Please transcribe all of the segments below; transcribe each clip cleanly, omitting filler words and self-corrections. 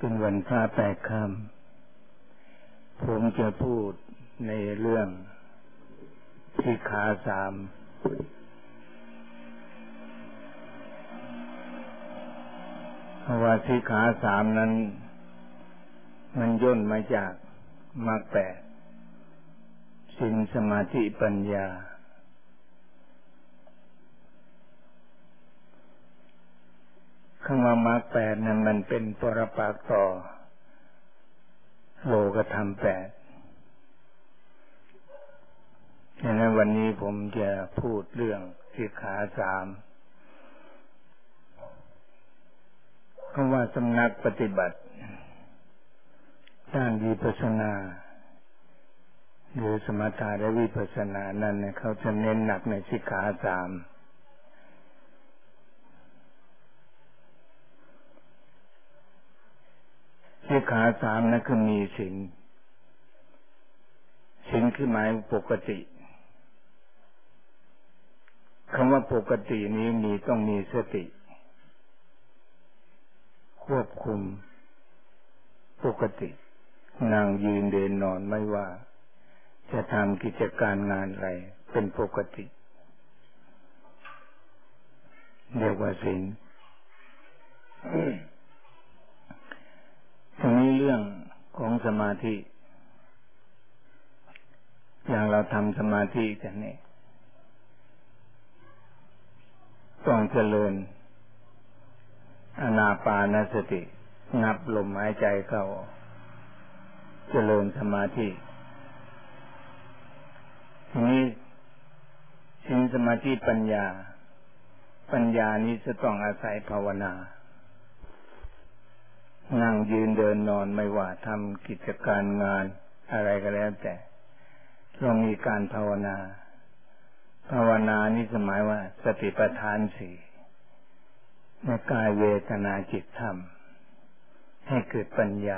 เป็นวันพระแปดค่ำผมจะพูดในเรื่องสิกขาสามเพราะว่าสิกขาสามนั้นมันย่นมาจากมรรคแปดศีลสมาธิปัญญาคำว่ามรรคแปดนั้นมันเป็นปรปักษ์ต่อโลกธรรมแปดดังนั้นวันนี้ผมจะพูดเรื่องสิกขาสามคำว่าสำนักปฏิบัติด้านวิปัสสนาหรือสมถะและวิปัสสนานั้นเขาจะเน้นหนักในสิกขาสามสิกขาสามนั้นคือมีศีลคือหมายปกติคำว่าปกตินี้ต้องมีสติควบคุมปกตินั่งยืนเดินนอนไม่ว่าจะทำกิจการงานอะไรเป็นปกติเรียกว่าศีลทีนี้เรื่องของสมาธิอย่างเราทำสมาธิกันเนี่ยต้องเจริญอานาปานสตินับลมหายใจเข้าเจริญสมาธิทีนี้ศีลสมาธิปัญญานี้จะต้องอาศัยภาวนานั่งยืนเดินนอนไม่ว่าทำกิจการงานอะไรก็แล้วแต่ต้องมีการภาวนานี่หมายว่าสติปัฏฐานสี่ในกายเวทนาจิตธรรมให้เกิดปัญญา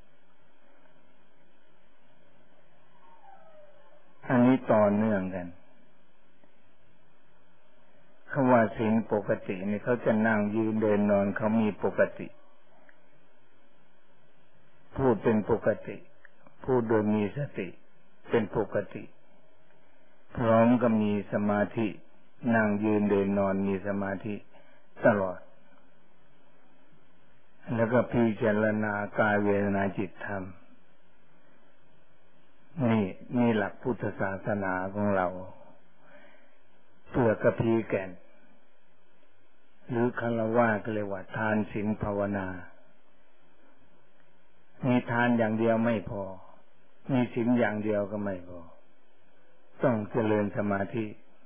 อันนี้ต่อเนื่องกันคำว่าศีลปกตินี่เขาจะนั่งยืนเดินนอนเขามีปกติพูดเป็นปกติพูดโดยมีสติเป็นปกติพร้อมกับมีสมาธินั่งยืนเดินนอนมีสมาธิตลอดแล้วก็พิจารณากายเวทนาจิตธรรมนี่หลักพุทธศาสนาของเราเปลือกกระพีแก่นหรือคฤหัสถ์ก็เรียกว่าทานศีลภาวนามีทานอย่างเดียวไม่พอมีศีลอย่างเดียวก็ไม่พอต้องเจริญสมาธิ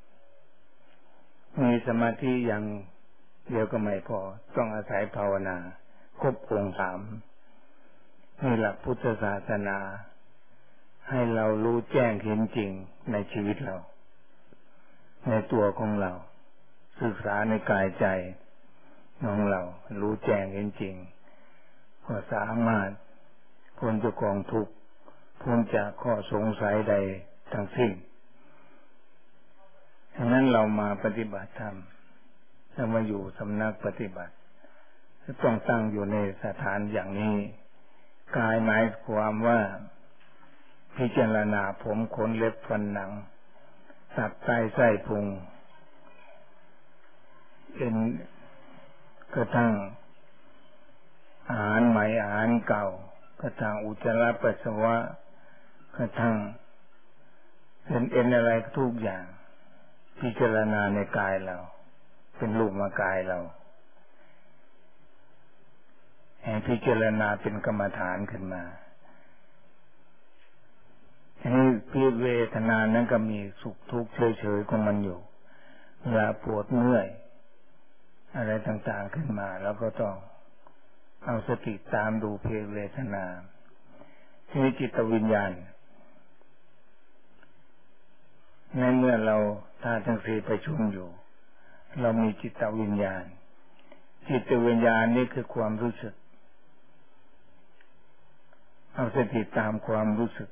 มีสมาธิอย่างเดียวก็ไม่พอต้องอาศัยภาวนาครบองค์สามนี่หลักพุทธศาสนาให้เรารู้แจ้งเห็นจริงในชีวิตเราในตัวของเราศึกษาในกายใจของเรารู้แจ้งเห็นจริงก็สามารถพ้นจากกองทุกข์พ้นจากข้อสงสัยใดทั้งสิ้นฉะนั้นเรามาปฏิบัติธรรมเรามาอยู่สำนักปฏิบัติต้องตั้งอยู่ในสถานอย่างนี้กายหมายความว่าพิจารณาผมขนเล็บฟันหนังตับไตไส้พุงเอ็นกระทั่งอาหารใหม่อาหารเก่ากระทั่งอุจจาระปัสสาวะกระทั่งเอ็นอะไรทุกอย่างพิจารณาในกายเราเป็นรูปกายเราให้พิจารณาเป็นกรรมฐานขึ้นมาให้พิเวทนานั้นก็มีสุขทุกข์เฉยๆของมันอยู่เวลาปวดเมื่อยอะไรต่างๆขึ้นมาแล้วก็ต้องเอาสติตามดูเพเวทนาที่จิตวิญญาณในเมื่อเราธาตุทั้งสี่ประชุมอยู่เรามีจิตวิญญาณนี่คือความรู้สึกเอาสติตามความรู้สึก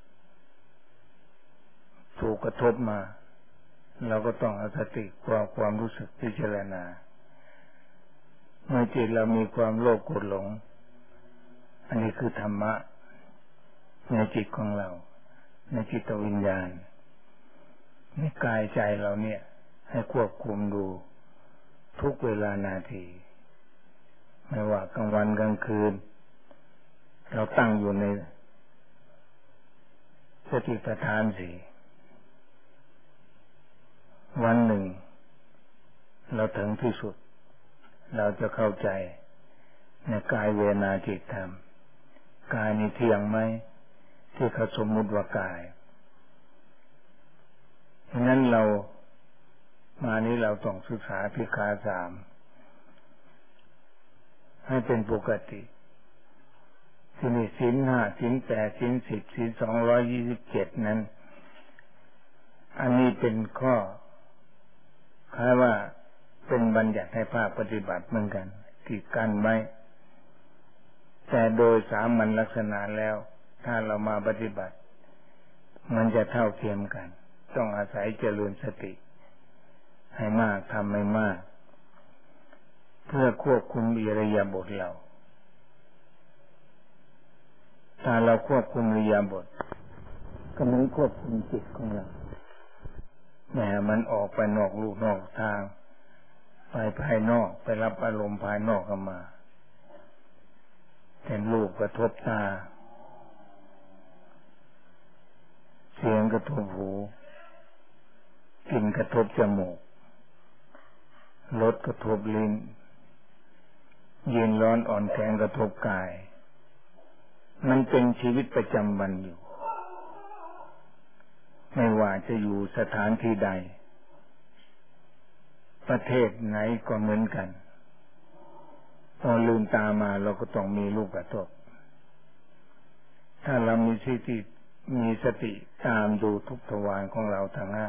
ถูกกระทบมาเราก็ต้องเอาสติความรู้สึกพิจารณาเมื่อจิตเรามีความโลภโกรธหลงนนี้คือธรรมะในจิตของเราในจิตวิญญาณในกายใจเราเนี่ยให้ควบคุมดูทุกเวลานาทีไม่ว่ากลางวันกลางคืนเราตั้งอยู่ในสติปัฏฐานสี่วันหนึ่งเราถึงที่สุดเราจะเข้าใจในกายเวทนาจิตธรรมกายนี้เที่ยงไหมที่เขาสมมุติว่ากายฉะนั้นเรามานี้เราต้องศึกษาสิกขาสามให้เป็นปกติที่นี่ศีลห้าศีลแปดศีล10ศีล227นั้นอันนี้เป็นข้อคล้ายว่าเป็นบัญญัติให้ภาคปฏิบัติเหมือนกันที่กันไว้แต่โดยสามัญลักษณะแล้วถ้าเรามาปฏิบัติมันจะเท่าเทียมกันต้องอาศัยเจริญสติให้มากทำให้มากเพื่อควบคุมอิริยาบถเราถ้าเราควบคุมอิริยาบถก็เหมือนควบคุมจิตของเราแม้มันออกไปนอกลู่นอกทางไปภายนอกไปรับอารมณ์ภายนอกเข้ามาเห็นรูปกระทบตาเสียงกระทบหูกลิ่นกระทบจมูกรสกระทบลิ้นเย็นร้อนอ่อนแข็งกระทบกายมันเป็นชีวิตประจำวันอยู่ไม่ว่าจะอยู่สถานที่ใดประเทศไหนก็เหมือนกันพอลืมตามาเราก็ต้องมีรูปกระทบถ้าเรามีสติตามดูทุกทวารของเราทั้งห้า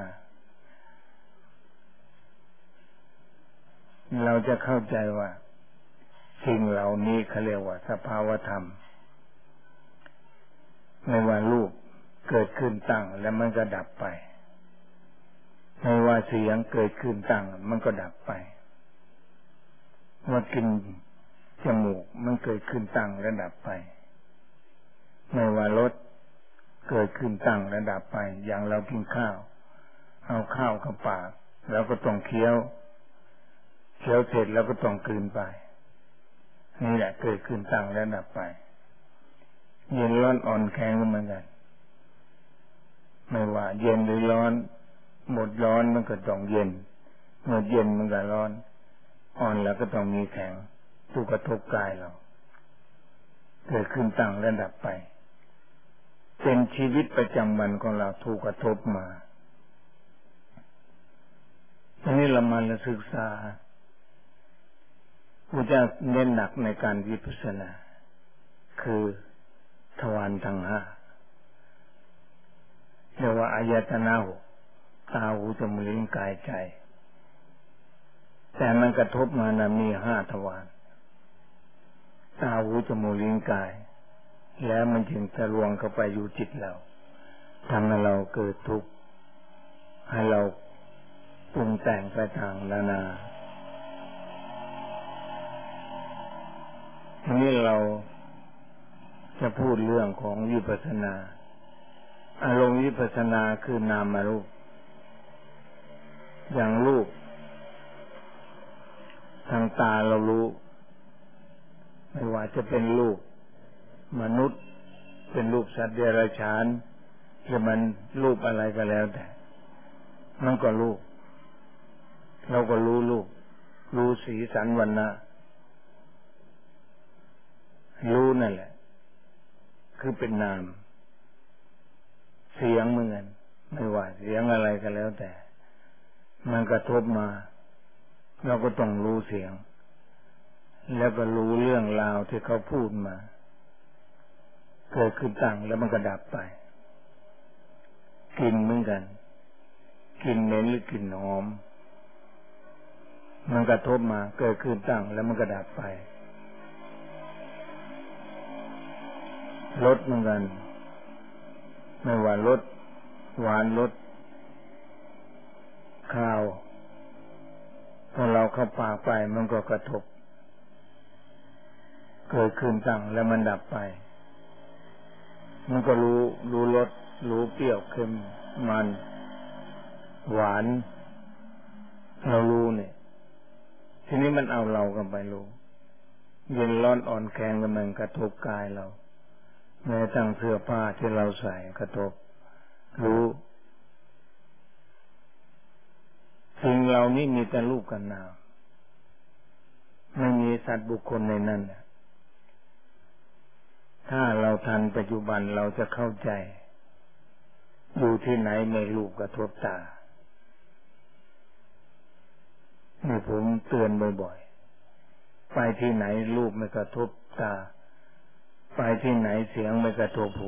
เราจะเข้าใจว่าสิ่งเหล่านี้เขาเรียกว่าสภาวธรรมไม่ว่ารูปเกิดขึ้นตั้งแล้วมันก็ดับไปไม่ว่าเสียงเกิดขึ้นตั้งมันก็ดับไปว่ากลิ่นจมูกมันเกิดขึ้นตั้งแล้วดับไปไม่ว่ารสเกิดขึ้นตั้งแล้วดับไปอย่างเรากินข้าวเอาข้าวเข้าปากแล้วก็ต้องเคี้ยวเสร็จแล้วก็ต้องกลืนไปนี่แหละเกิดขึ้นตั้งแล้วดับไปเย็นร้อนอ่อนแข็งเหมือนกันไม่ว่าเย็นหรือร้อนหมดร้อนมันก็ต้องเย็นเมื่อเย็นมันก็ร้อนอ่อนแล้วก็ต้องมีแข็งถูกกระทบกายเราเกิดขึ้นตั้งแล้วดับไปเป็นชีวิตประจำวันของเราถูกกระทบมาอันนี้เรามาศึกษาพระเจ้าเน้นหนักในการวิปัสสนาคือทวารทั้งห้าเรียกว่าอายตนะหกตาหูจมูกลิ้นกายใจแต่มันกระทบมานะมี5ทวารตาหูจมูกลิ้นกายแล้วมันจึงจะรวงเข้าไปอยู่จิตเราทำให้เราเกิดทุกข์ให้เราปรุงแต่งไปทางนานาทีนี้เราจะพูดเรื่องของวิปัสสนาอารมณ์วิปัสสนาคือนามรูปอย่างรูปทางตาเรารู้ไม่ว่าจะเป็นรูปมนุษย์เป็นรูปสัตว์เดรัจฉานหรือมันรูปอะไรก็แล้วแต่มันก็รูปเราก็รู้สีสันวรรณะรู้นั่นแหละคือเป็นนามเสียงเหมือนกันไม่ว่าเสียงอะไรก็แล้วแต่มันกระทบมาเราก็ต้องรู้เสียงแล้วก็รู้เรื่องราวที่เขาพูดมาเกิดขึ้นตั้งแล้วมันก็ดับไปกลิ่นเหมือนกันกลิ่นเหม็นหรือกลิ่นหอมมันกระทบมาเกิดขึ้นตั้งแล้วมันก็ดับไปรสเหมือนกันไม่ว่ารสหวานรสข้าวพอเราเข้าปากไปมันก็กระทบเกิดขึ้นตั้งแล้วมันดับไปมันก็รู้รสรู้เปรี้ยวเค็มมันหวานเรารู้เนี่ยทีนี้มันเอาเรากันไปรู้เย็นร้อนอ่อนแข็งแล้วมันกระทบกายเราแม้ตั้งเสื้อผ้าที่เราใส่กระทบรู้สิ่งเรานี่มีแต่รูปกับนามไม่มีสัตว์บุคคลในนั้นถ้าเราทันปัจจุบันเราจะเข้าใจอยู่ที่ไหนไม่รูปกระทบตานี่ผมเตือนบ่อยๆไปที่ไหนรูปไม่กระทบตาไปที่ไหนเสียงไม่กระทบหู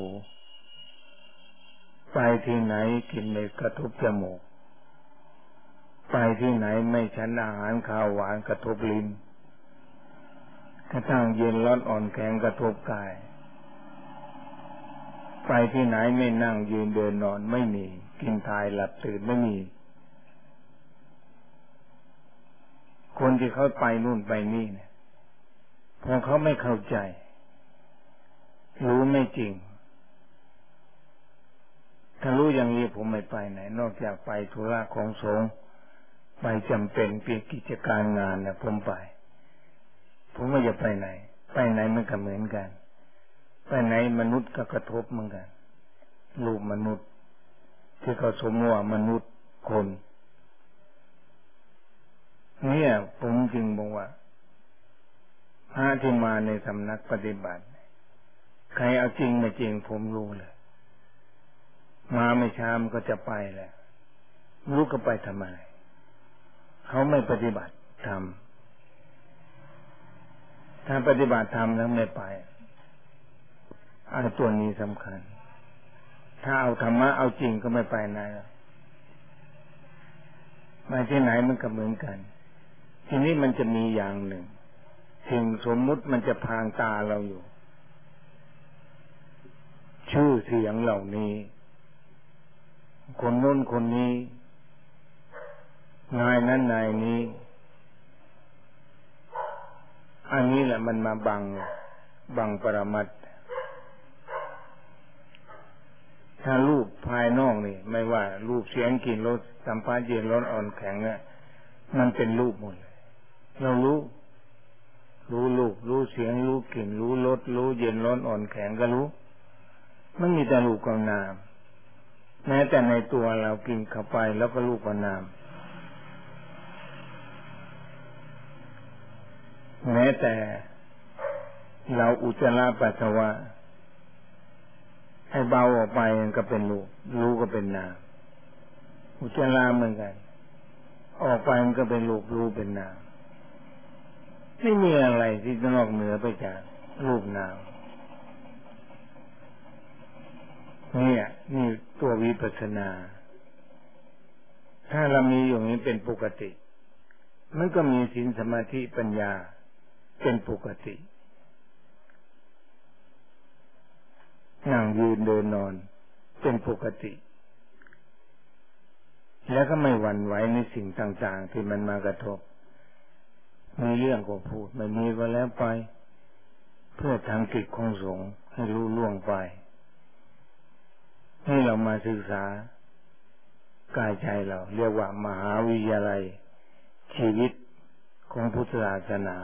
ไปที่ไหนกลิ่นไม่กระทบจมูกไปที่ไหนไม่ฉันอาหารข้าวหวานกระทบลิ้นกระทั่งเย็นร้อนอ่อนแข็งกระทบกายไปที่ไหนไม่นั่งยืนเดินนอนไม่มีกินทายหลับตื่นไม่มีคนที่เขาไปนู่นไปนี่เนี่ยเพราะเขาไม่เข้าใจรู้ไม่จริงถ้ารู้อย่างนี้ผมไม่ไปไหนนอกจากไปธุระของสงฆ์ไปจำเป็นเปลี่ยนกิจการงานนะผมไปผมไม่จะไปไหนไปไหนมันก็เหมือนกันไปไหนมนุษย์ก็กระทบเหมือนกันรูปมนุษย์ที่เขาสมมติว่ามนุษย์คนเนี่ยผมจึงบอกว่าพระที่มาในสำนักปฏิบัติใครเอาจริงไม่จริงผมรู้เลยมาไม่ช้ามันก็จะไปแหละรู้ก็ไปทำไมเขาไม่ปฏิบัติธรรมถ้าปฏิบัติธรรมแล้วไม่ไปตัวนี้สำคัญถ้าเอาธรรมะเอาจริงก็ไม่ไปไหนมาที่ไหนมันก็เหมือนกันทีนี้มันจะมีอย่างหนึ่งสิ่งสมมุติมันจะพรางตาเราอยู่ชื่อเสียงเหล่านี้คนโน้นคนนี้นายนั้นนายนี้อันนี้แหละมันมาบังปรมัตถ์ถ้ารูปภายนอกนี่ไม่ว่ารูปเสียงกลิ่นรสสัมผัสเย็นร้อนอ่อนแข็งเนี่ยมันเป็นรูปหมดเลยเรารู้รูปรู้เสียงรู้กลิ่นรู้รสรู้เย็นร้อนอ่อนแข็งก็รู้มันมีแต่รูปกับนามแม้แต่ในตัวเรากินเข้าไปแล้วก็รูปกับนามแม้แต่เราอุจจาระปัสสาวะให้เบาออกไปมันก็เป็นรูปรู้ก็เป็นนามอุจจาระเหมือนกันออกไปมันก็เป็นรูปรู้เป็นนามไม่มีอะไรที่จะนอกเหนือไปจากรูปนามนี่ตัววิปัสสนาถ้าเรามีอย่างนี้เป็นปกติมันก็มีศีลสมาธิปัญญาเป็นปกตินั่งยืนเดินนอนเป็นปกติแล้วก็ไม่หวั่นไหวในสิ่งต่างๆที่มันมากระทบมีเรื่องก็พูดไม่มีก็แล้วไปเพื่อทางกิจของสงฆ์ให้รู้ล่วงไปให้เรามาศึกษากายใจเราเรียกว่ามหาวิทยาลัยชีวิตของพุทธศาสนา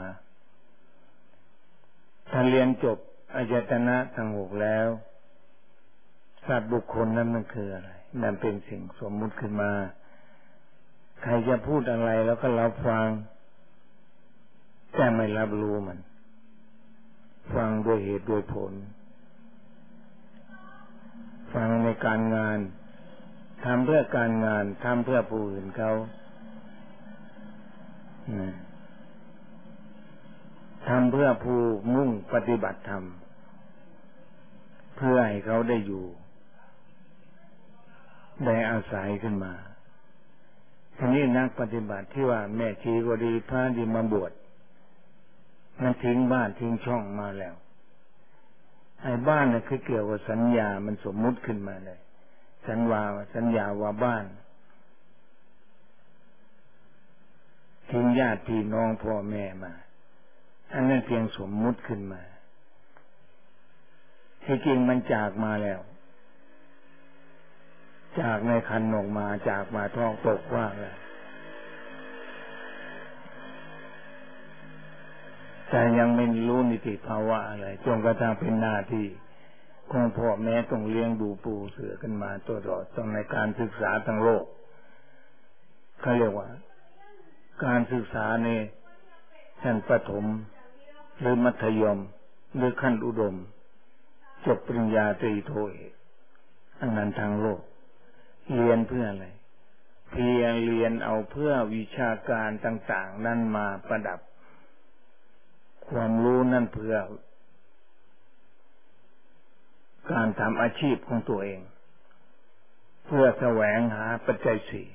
ถ้าเรียนจบอายตนะทั้งหกแล้วสัตว์บุคคลนั้นมันคืออะไรนั่นเป็นสิ่งสมมุติขึ้นมาใครจะพูดอะไรแล้วก็รับฟังแต่ไม่รับรู้มันฟังด้วยเหตุด้วยผลฟังในการงานทำเพื่อการงานทำเพื่อผู้อื่นเขาทำเพื่อผู้มุ่งปฏิบัติธรรมเพื่อให้เขาได้อยู่ได้อาศัยขึ้นมาทีนี้นักปฏิบัติที่ว่าแม่ชีก็ดีพระดีมาบวชมันทิ้งบ้านทิ้งช่องมาแล้วไอ้บ้านน่ะคือเกี่ยวกับสัญญามันสมมุติขึ้นมาเลยสัญญาว่าบ้านทิ้งญาติพี่น้องพ่อแม่มาอันนั้นเพียงสมมุติขึ้นมาที่จริงมันจากมาแล้วจากในคันออกมาจากมาท้องตกว่างแล้วแต่ยังไม่รู้นิติภาวะอะไรจนกระทั่งเป็นหน้าที่ของพ่อแม่ต้องเลี้ยงดูปูเสือกันมาตลอดต้องในการศึกษาทั้งโลกเขาเรียกว่าการศึกษาในชั้นประถมหรือมัธยมหรือขั้นอุดมจบปริญญาตรีโทเอกอันนั้นทางโลกเรียนเพื่ออะไรเพียงเรียนเอาเพื่อวิชาการต่างๆนั่นมาประดับความรู้นั่นเพื่อการทำอาชีพของตัวเองเพื่อแสวงหาปัจจัยสี่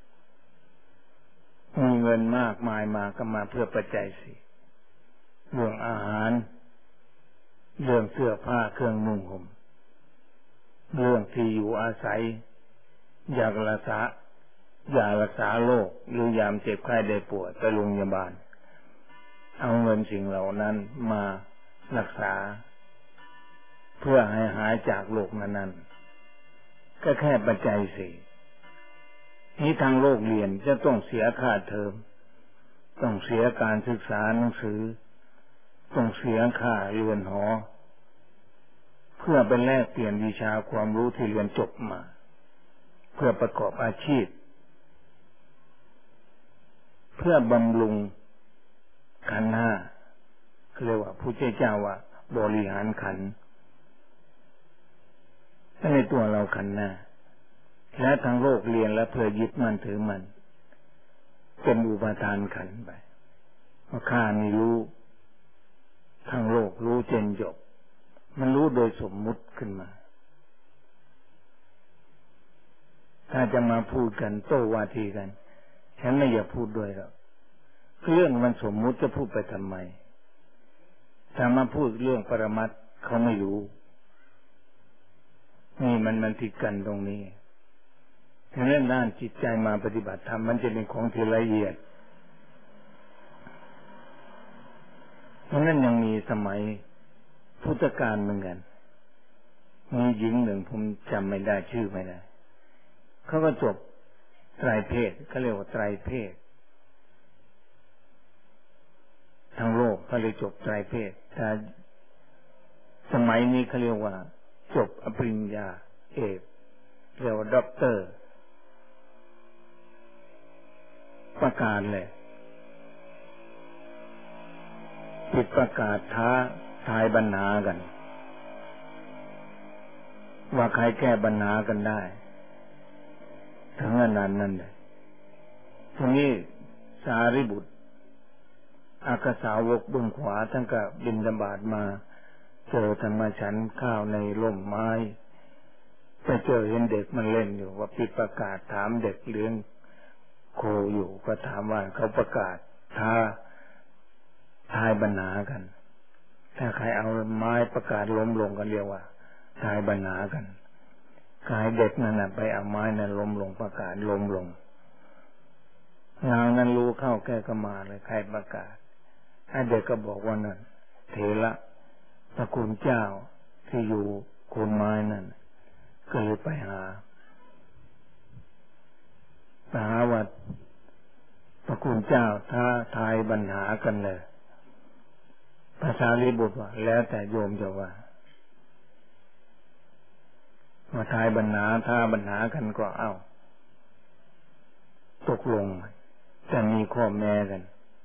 มีเงินมากมายมาก็มาเพื่อปัจจัยสี่เรื่องอาหารเรื่องเสื้อผ้าเครื่องนุ่งห่มเรื่องที่อยู่อาศัยยารักษาโรคหรือยามเจ็บไข้ได้ป่วยไปโรงพยาบาลเอาเงินสิ่งเหล่านั้นมารักษาเพื่อให้หายจากโรคนั้นๆก็แค่ปัจจัยสี่นี้ทางโลกเรียนจะต้องเสียค่าเทอมต้องเสียการศึกษาหนังสือต้องเสียค่าเรียนหอเพื่อเป็นแลกเปลี่ยนวิชาความรู้ที่เรียนจบมาเพื่อประกอบอาชีพเพื่อบำรุงขันธ์ห้าเรียกว่าพุทธเจ้าว่าบริหารขันธ์ในตัวเราขันธ์ห้าและทางโลกเรียนแล้วเพื่อยึดมั่นถือมันเป็นอุปทานขันธ์ไปว่าข้านี่รู้ทางโลกรู้เจนจบมันรู้โดยสมมุติขึ้นมาถ้าจะมาพูดกันโต้วาทีกันฉันไม่อยากพูดด้วยหรอกเรื่องมันสมมุติจะพูดไปทำไมถ้ามาพูดเรื่องปรมัตถ์เขาไม่รู้นี่มันติดกันตรงนี้ฉะนั้นด้านจิตใจมาปฏิบัติธรรมมันจะเป็นของที่ละเอียดเพราะนั้นยังมีสมัยพุทธกาลเหมือนกันมีหญิงหนึ่งผมจำไม่ได้ชื่อไม่ได้เขาก็จบไตรเพศเขาเรียกว่าไตรเพศทางโลกเขาเลยจบไตรเพศแต่สมัยนี้เขาเรียกว่าจบปริญญาเอกเรียกว่าด็อกเตอร์ประกาศเลยปิดประกาศท้าทายปัญหากันว่าใครแก้ปัญหากันได้ทั้งนั้นนั่นเลยทีนี้สารีบุตรอากสาวกเบื้องขวาทั้งกับบิณฑบาตมาเจอธรรมฉันข้าวในร่มไม้ไปเจอเห็นเด็กมันเล่นอยู่ว่าปิดประกาศถามเด็กเลี้ยงโคอยู่ก็ถามว่าเขาประกาศท้าทายปัญหากันถ้าใครเอาไม้ประกาศล้มลงกันเรียกว่าทายปัญหากันกายเด็กนั่นไปเอาไม้นั้นล้มลงประกาศล้มลงนางนั้นรู้เข้าแก้ก็มาเลยใครประกาศไอ้เด็กก็บอกว่านั่นเถระตระกูลเจ้าที่อยู่โคนไม้นั่นก็เลยไปหาว่าตระกูลเจ้าท้าทายปัญหากันเลยภาษาลีบุตรว่าแล้วแต่โยมจะว่ามาทายปัญหาท้าปัญหากันก็ตกลงแต่มีข้อแม้กัน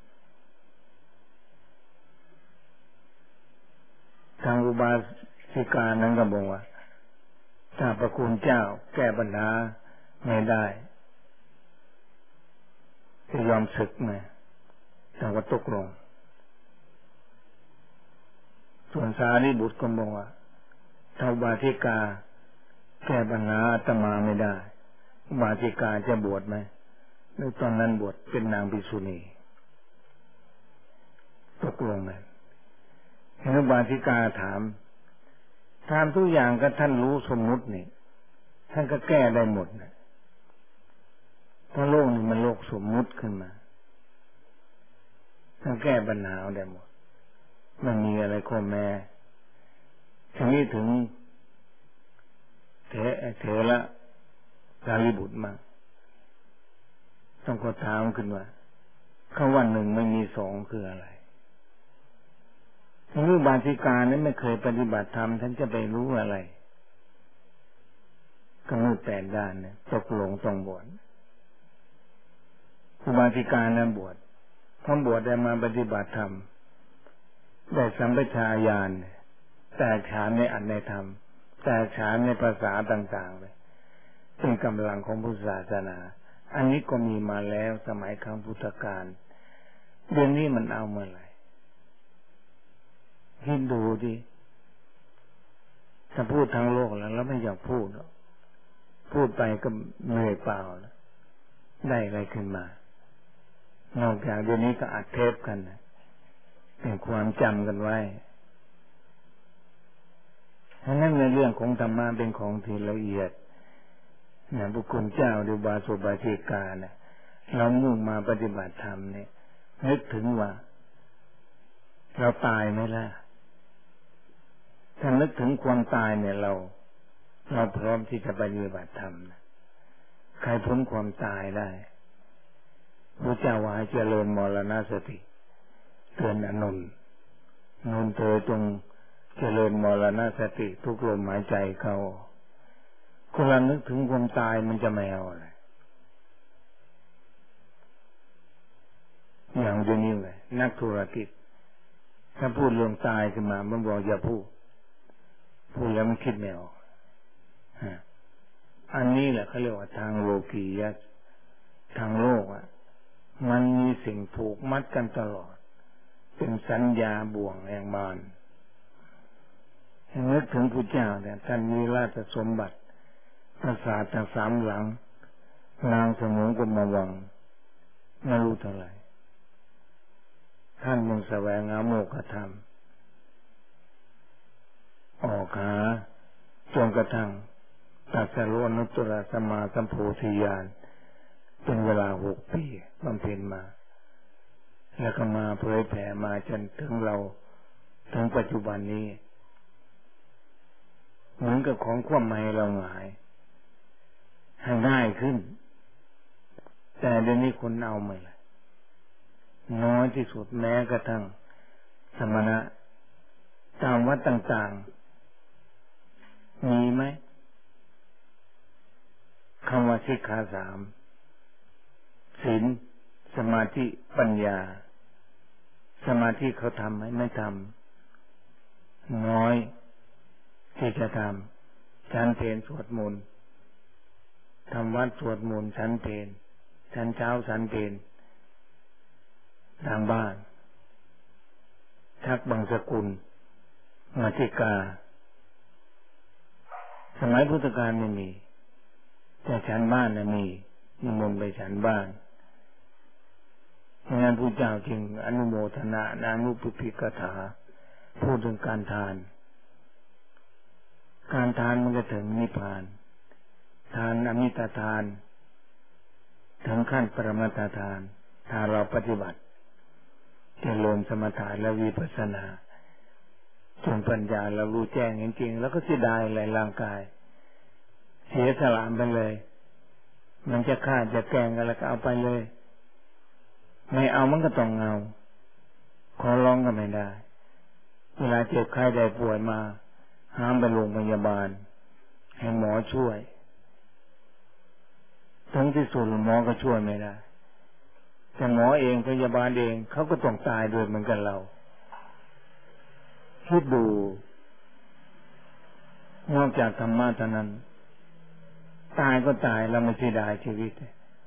ทางอุบาสิกานั้นก็บอกว่าถ้าพระคุณเจ้าแก้ปัญหาไม่ได้จะยอมศึกไหมแต่ว่าตกลงส่วนสารีบุตรก็บอกว่าถ้าอุบาสิกาแก้ปัญหาอาตมาไม่ได้อุบาสิกาจะบวชไหมในตอนนั้นบวชเป็นนางภิกษุณีตกลงเลยอุบาสิกาถามทุกอย่างก็ท่านรู้สมมุตินี่ท่านก็แก้ได้หมดนะเพราะโลกนี้มันโลกสมมุติขึ้นมาท่านแก้ปัญหาได้หมดมันมีอะไรข้อแม้ฉะนั้นนี้ถึงเถระสารีบุตรมาต้องก็ถามขึ้นว่าคำว่าหนึ่งไม่มีสองคืออะไรอุบาสิกานั้นไม่เคยปฏิบัติธรรมท่านจะไปรู้อะไรก็มืดแปดด้านเนี่ยตกลงต้องบวชอุบาสิกานั้นบวชพอบวชได้มาปฏิบัติธรรมได้สัมปชัญญะแตกฉานในอัตในธรรมแตกฉานในภาษาต่างๆเลยเป็นกำลังของพุทธศาสนาอันนี้ก็มีมาแล้วสมัยครั้งพุทธกาลเดี๋ยวนี้มันเอาเมื่อไหร่คิดดูดิถ้าพูดทั้งโลกแล้วไม่อยากพูดพูดไปก็เหนื่อยเปล่าได้อะไรขึ้นมานอกจากเดี๋ยวนี้ก็อัดเทปกันเป็นความจำกันไว้เพราะนั้นในเรื่องของธรรมะเป็นของที่ละเอียดนะบุคคลเจ้าหรือบาสุบาสิกาเนี่ยเรามุ่งมาปฏิบัติธรรมเนี่ยนึกถึงว่าเราตายไหมล่ะถ้านึกถึงความตายเนี่ยเราพร้อมที่จะปฏิบัติธรรมใครพ้นความตายได้พระเจ้าว่าให้เจริญมรณสติเตือนอานนท์เธอจงเจริญมรณสติทุกลมหายใจเข้าคนเรานึกถึงความตายมันจะไม่เอาอะไรอย่างเดียวนี้เลยนักธุรกิจถ้าพูดเรื่องตายขึ้นมามันบอกอย่าพูดแล้วมันคิดไม่ออกอันนี้แหละเขาเรียกว่าทางโลกียะทางโลกมันมีสิ่งผูกมัดกันตลอดเป็นสัญญาบ่วงแห่งมารนึกถึงพระเจ้าเนี่ยท่านมีราชสมบัติปราสาททั้งสามหลังนางสมุนกุมวังไม่รู้เท่าไหร่ท่านยังแสวงหาโมกขธรรมออกหาจนกระทั่งตรัสรู้อนุตตรสัมมาสัมโพธิญาณเป็นเวลา6 ปีบำเพ็ญมาแล้วก็มาเผยแผ่มาจนถึงเราถึงปัจจุบันนี้เหมือนกับของความหมายเราหงายให้ง่ายขึ้นแต่เดี๋ยวนี้คนเอาไม่ละน้อยที่สุดแม้กระทั่งสมณะตามวัดต่างๆมีไหมคำว่าสิกขา3ศีลสมาธิปัญญาสมาธิเขาทำไหมไม่ทำน้อยที่จะทำฉันเพลสวดมนต์ทำวัดสวดมนต์ฉันเพลฉันเช้าฉันเพลทางบ้านทักบางสกุลมาติกาสมัยพุทธกาลไม่มีแต่ฉันบ้านน่ะมีนิมนต์ไปฉันบ้านงานพระเจ้าจึงอนุโมทนานานุปปิกถาพูดถึงการทานมันก็ถึงนิพพานทานอมิตทานถึงขั้นปรมัตถทานถ้าเราปฏิบัติเจริญสมถะและวิปัสสนาจนปัญญาเรารู้แจ้งจริงๆแล้วก็เสียดายอะไรร่างกายเสียสละไปเลยมันจะฆ่าจะแกล้งอะไรก็เอาไปเลยไม่เอามันก็ต้องเอาขอร้องก็ไม่ได้เวลาเจ็บไข้ได้ป่วยมาห้ามไปโรงพยาบาลให้หมอช่วยทั้งที่สุดหมอก็ช่วยไม่ได้แต่หมอเองพยาบาลเองเขาก็ต้องตายด้วยเหมือนกันเราคิดดูนอกจากธรรมะเท่านั้นตายก็ตายเราไม่เสียดายชีวิต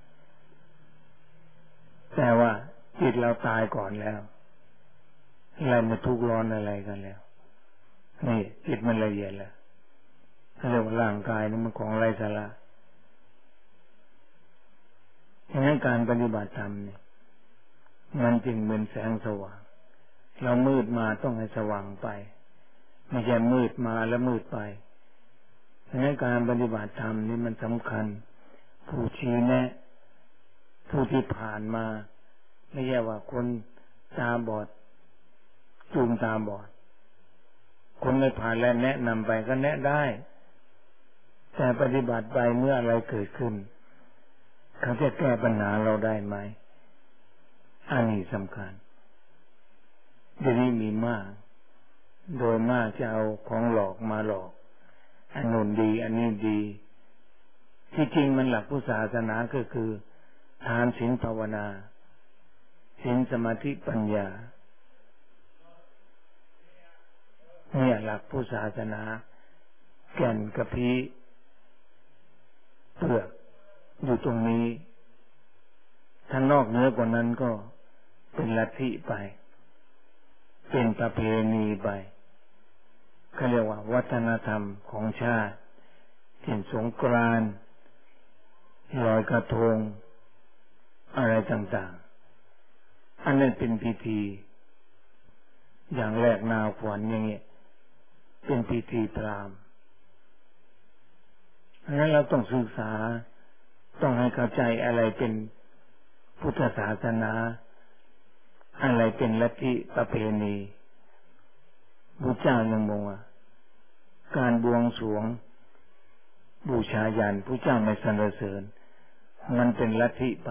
แต่ว่าจิตเราตายก่อนแล้วอะไรมาทุกข์ร้อนอะไรกันแล้วนี่จิตมันละเอียดแล้วเขาเรียกว่าร่างกายนี่มันของไร้สาระฉะนั้นการปฏิบัติธรรมเนี่ยมันจึงเป็นแสงสว่างเรามืดมาต้องให้สว่างไปไม่ใช่มืดมาแล้วมืดไปฉะนั้นการปฏิบัติธรรมนี่มันสำคัญผู้ชี้แนะผู้ที่ผ่านมาไม่ใช่ว่าคนตาบอดจูงตาบอดคนไม่ผ่านและแนะนำไปก็แนะได้แต่ปฏิบัติไปเมื่ออะไรเกิดขึ้นเขาจะแก้ปัญหาเราได้ไหมอันนี้สำคัญเดี๋ยวนี้มีมากโดยมากจะเอาของหลอกมาหลอกอันนู้นดีอันนี้ดีที่จริงมันหลักพุทธศาสนาก็คือทานศีลภาวนาศีลสมาธิปัญญาเนี่ยหลักพุทธศาสนาแก่นกะพีเปลือกอยู่ตรงนี้ถ้านอกเหนือกว่านั้นก็เป็นลัทธิไปเป็นประเพณีไปเขาเรียกว่าวัฒนธรรมของชาติเช่นสงกรานต์ลอยกระทงอะไรต่างๆอันนั้นเป็นพิธีอย่างแรกนาขวัญอย่างเงี้ยเป็นพิธีพราหมณ์อันนั้นเราต้องศึกษาต้องให้เข้าใจอะไรเป็นพุทธศาสนาอะไรเป็นลัทธิประเพณีพระเจ้ายังบอกว่าการบวงสรวงบูชายันพระเจ้าไม่สรรเสริญมันเป็นลัทธิไป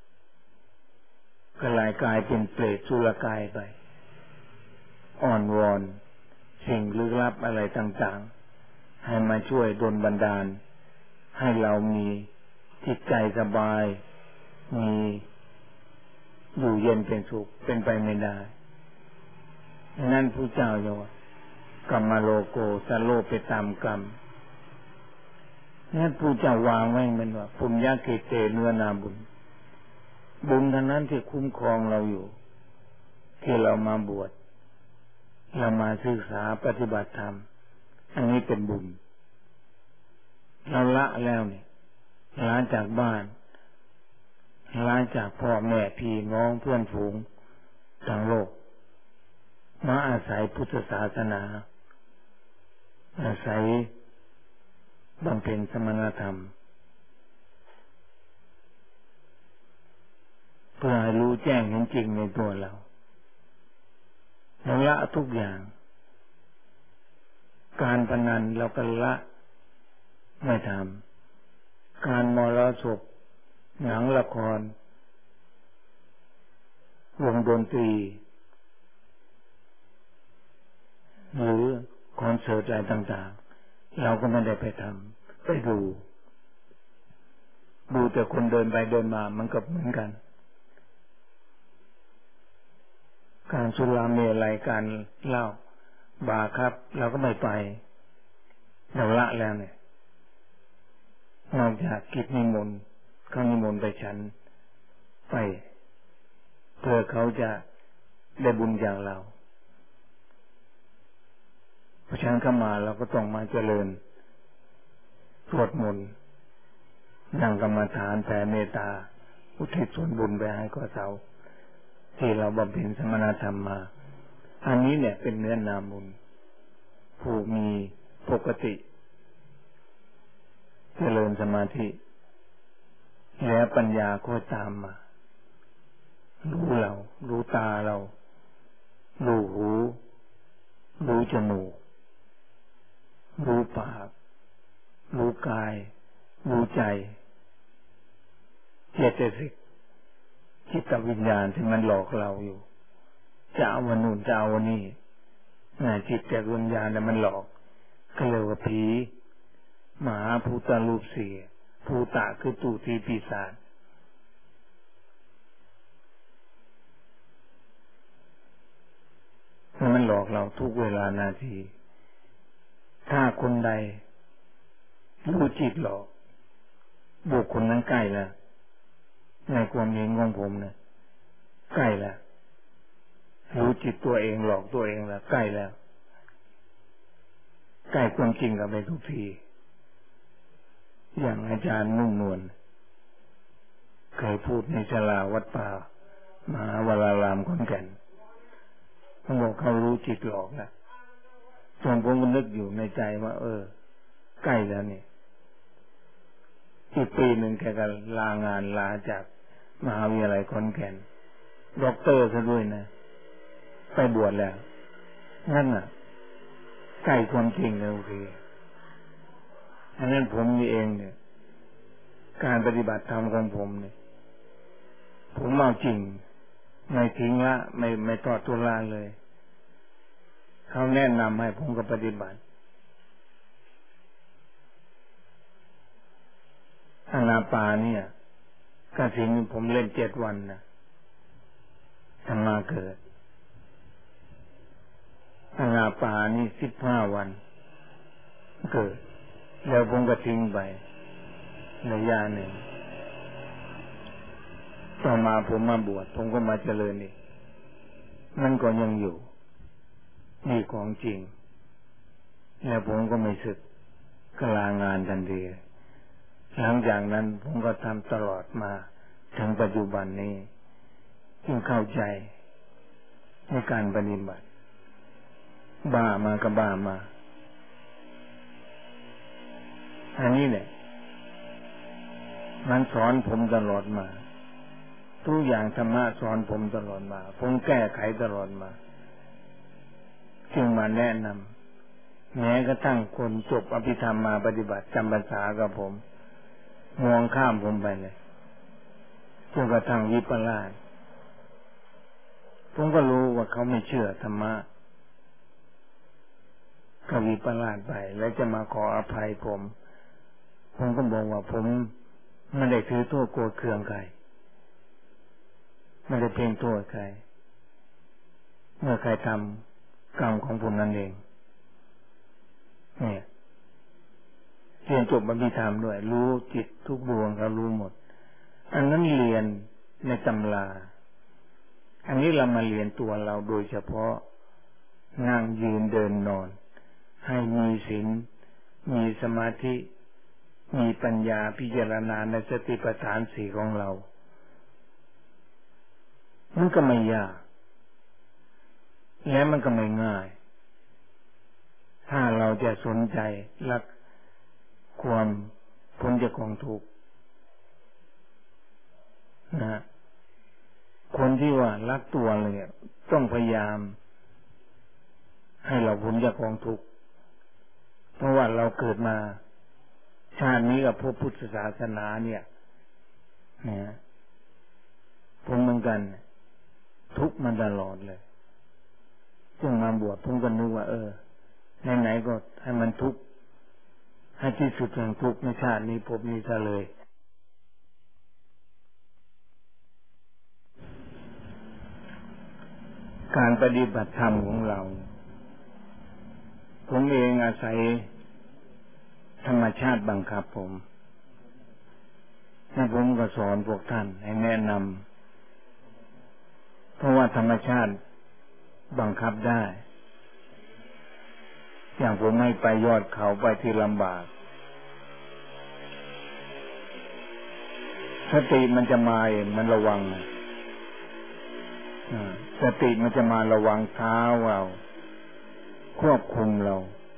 ก็กลายเป็นเปรตสุรกายไปอ่อนวอนสิ่งลึกลับอะไรต่างๆให้มาช่วยดลบันดาลให้เรามีจิตใจสบายมีอยู่เย็นเป็นสุขเป็นไปไม่ได้นั่นพระเจ้าจะว่ากรรมโลโกสโลไปตามกรรมนั่นพระเจ้าวางไว้มันว่าปุญญาเกเตเนื้อนาบุญบุญทั้งนั้นที่คุ้มครองเราอยู่ที่เรามาบวชเรามาศึกษาปฏิบัติธรรมอันนี้เป็นบุญเราละแล้วเนี่ยละจากบ้านละจากพ่อแม่พี่น้องเพื่อนฝูงทั้งโลกมาอาศัยพุทธศาสนาอาศัยบำเพ็ญสมณธรรมเพื่อให้รู้แจ้งเห็นจริงในตัวเราละทุกอย่างการพนันเราก็ละไม่ทำการมรสพหนังละครวงดนตรีหรือคอนเสิร์ตอะไรต่างๆเราก็ไม่ได้ไปทำไปดูแต่คนเดินไปเดินมามันก็เหมือนกันการสุราเมลัยการเหล้าบาร์ครับเราก็ไม่ไปเราละแล้วเนี่ยนอกจากกิจนิมนต์เขานิมนต์ไปฉันไปเพื่อเขาจะได้บุญอย่างเราเพราะฉะนั้นเข้ามาเราก็ต้องมาเจริญสวดมนต์นั่งกรรมฐานแผ่เมตตาอุทิศส่วนบุญไปให้กับเขาที่เราบำเพ็ญสมณธรรมมาอันนี้เนี่ยเป็นเนื้อนาบุญผู้มีปกติเจริญสมาธิแล้วปัญญาก็ตามมารู้เรารู้ตาเรารู้หูรู้จมูกรู้ปากรู้กายรู้ใจเจตสิกจิตวิญญาณที่มันหลอกเราอยู่จะเอาวันนู่นจะเอาวันนี้จิตวิญญาณเนี่ยมันหลอกก็เรียกว่าผีมหาภูตรูปสี่ภูตะคือตูตีปีศาจมันหลอกเราทุกเวลานาทีถ้าคนใดรู้จิตหลอกบุคคลนั้นใกล้แล้วในความเห็นของผมเนี่ยใกล้แล้วรู้จิตตัวเองหลอกตัวเองแล้วใกล้แล้วใกล้ความจริงกับไปทุกทีอย่างอาจารย์นุ่มนวลเคยพูดในศาลาวัดป่ามหาวรารามขอนแก่นเขาบอกเขารู้จิตหลอกนะจนผมก็นึกอยู่ในใจว่าใกล้แล้วนี่อีกปีหนึ่งแกก็ลางานลาจากมหาวิทยาลัยขอนแก่นด็อกเตอร์ซะด้วยนะไปบวชแล้วนั่นน่ะใกล้ความจริงเลยโอเคอันนั้นผมนี่เองเนี่ยการปฏิบัติธรรมของผมเนี่ยผมเอาจริงไม่ทิ้งละไม่ทอดทุนละเลยเขาแนะนำให้ผมก็ปฏิบัติอานาปานเนี่ยกฐินผมเล่น7 วันนะธรรมาเกิดอานาปานนี่15 วันเกิดแล้วผมก็ทิ้งไประยะหนึ่งต่อมาผมมาบวชผมก็มาเจริญอีกมันก็ยังอยู่นี่ของจริงแล้วผมก็ไม่สึกก็ลางานทันทีหลังจากนั้นผมก็ทำตลอดมาถึงปัจจุบันนี้จึงเข้าใจในการปฏิบัติบ้ามาก็บ้ามาอันนี้เนี่ยมันสอนผมตลอดมาทุกอย่างธรรมะสอนผมตลอดมาผมแก้ไขตลอดมาจึงมาแนะนำแม้กระทั่งคนจบอภิธรรมมาปฏิบัติจำพรรษากับผมมองข้ามผมไปเลยจนกระทั่งวิปลาสผมก็รู้ว่าเขาไม่เชื่อธรรมะก็วิปลาสไปแล้วจะมาขออภัยผมก็บอกว่าผมไม่ได้ถือโทษโกรธเคืองใครไม่ได้เพ่งโทษใครเมื่อใครทำกรรมของผมนั่นเองเนี่ยเรียนจบอภิธรรมด้วยรู้จิตทุกดวงเขารู้หมดอันนั้นเรียนในตำราอันนี้เรามาเรียนตัวเราโดยเฉพาะนั่งยืนเดินนอนให้มีศีลมีสมาธิมีปัญญาพิจารณาในสติปัฏฐาน 4ของเรามันก็ไม่ยากและมันก็ไม่ง่ายถ้าเราจะสนใจรักความพ้นจากกองทุกข์นะคนที่ว่ารักตัวเลยต้องพยายามให้เราพ้นจากกองทุกข์เพราะว่าเราเกิดมาชาตินี้กับพระพุทธศาสนาเนี่ยผมเหมือนกันทุกข์มันตลอดเลยจึงมาบวชผมก็นึกว่าไหนๆก็ให้มันทุกข์ให้ที่สุดแห่งทุกข์ในชาตินี้ภพนี้ซะเลยการปฏิบัติธรรมของเราผมเองอาศัยธรรมชาติบังคับผมและผมก็สอนพวกท่านให้แนะนำเพราะว่าธรรมชาติบังคับได้อย่างผมไม่ไปยอดเขาไปที่ลำบากสติมันจะมาเองมันระวังสติมันจะมาระวังเท้าเราควบคุมเรา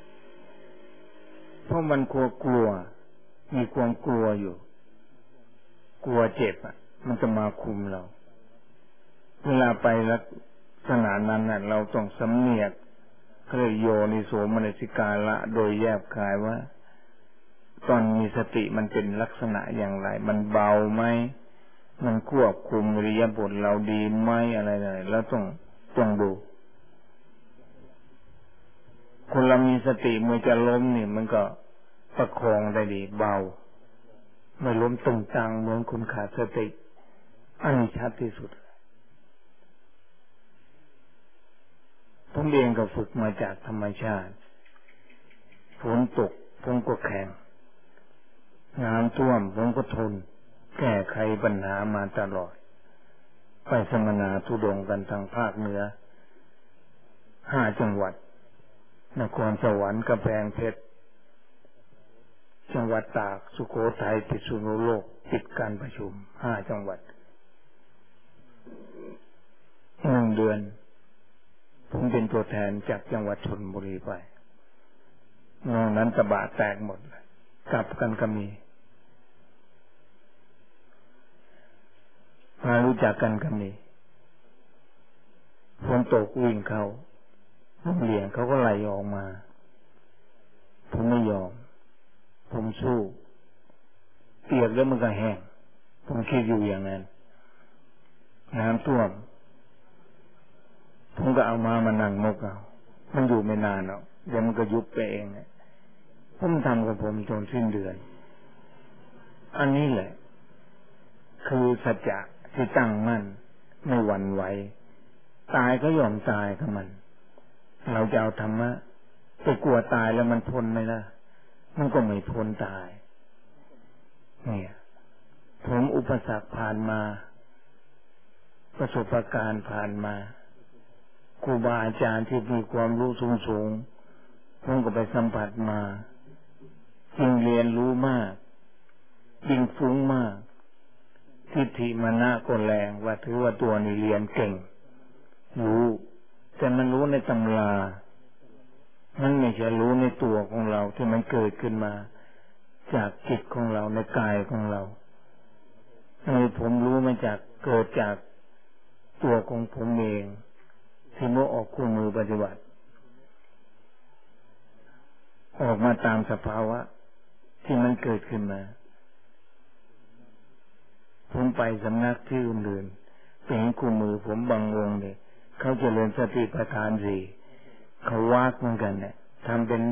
เพราะมันกลัวมีความกลัวอยู่กลัวเจ็บมันจะมาคุมเราเวลาไปลักษณะนั้นเราต้องสำเนียกเรียกโยนิโสมนสิการะโดยแยบคายว่าตอนมีสติมันเป็นลักษณะอย่างไรมันเบาไหมมันควบคุมอิริยาบถเราดีไหมอะไรๆแล้วต้องดูคนเรามีสติเมื่อจะล้มนี่มันก็ประคองได้ดีเบาไม่ล้มตึงตังเหมือนคนขาดสติอันนี้ชัดที่สุดผมเองก็ฝึกมาจากธรรมชาติฝนตกผมก็แข็งน้ำท่วมผมก็ทนแก้ไขปัญหามาตลอดไปสมณธุดงค์กันทางภาคเหนือ5 จังหวัดนครสวรรค์กำแพงเพชรจังหวัดตากสุโขทัยพิษณุโลกปิดการประชุม5 จังหวัด1 เดือนผมเป็นตัวแทนจากจังหวัดชลบุรีไปนอกนั้นตะบะแตกหมดกลับกันก็มีมารู้จักกันก็มีฝนตกวิ่งเข้าโรงเรียนเขาก็ไล่ออกมาผมไม่ยอมผมสู้เปียกแล้วมันก็แห้งผมคิดอยู่อย่างนั้นน้ำท่วมผมก็เอามานั่งนกเอามันอยู่ไม่นานหรอกเดี๋ยวมันก็ยุบไปเองผมทำกับผมจนสิ้นเดือนอันนี้แหละคือสัจจะที่ตั้งมั่นไม่หวั่นไหวตายก็ยอมตายกับมันเราจะเอาธรรมะไปกลัวตายแล้วมันพ้นไหมล่ะมันก็ไม่พ้นตายเนี่ยผมอุปสรรคผ่านมาประสบการณ์ผ่านมาครูบาอาจารย์ที่มีความรู้สูงผมก็ไปสัมผัสมายิ่งเรียนรู้มากยิ่งฟุ้งมากทิฏฐิมานะก็แรงว่าถือว่าตัวนี้เรียนเก่งรู้แต่มันรู้ในตำรามันไม่ใช่รู้ในตัวของเราที่มันเกิดขึ้นมาจากจิตของเราในกายของเราผมรู้มาจากเกิดจากตัวของผมเองที่เมื่อออกคู่มือปฏิบัติออกมาตามสภาวะที่มันเกิดขึ้นมาผมไปสำนักที่อื่นๆไปเห็นคู่มือผมบางองค์เนี่ยเขาเจริญสติปัฏฐานสี่เขาวากเหมือนกันเนี่ยทำเป็น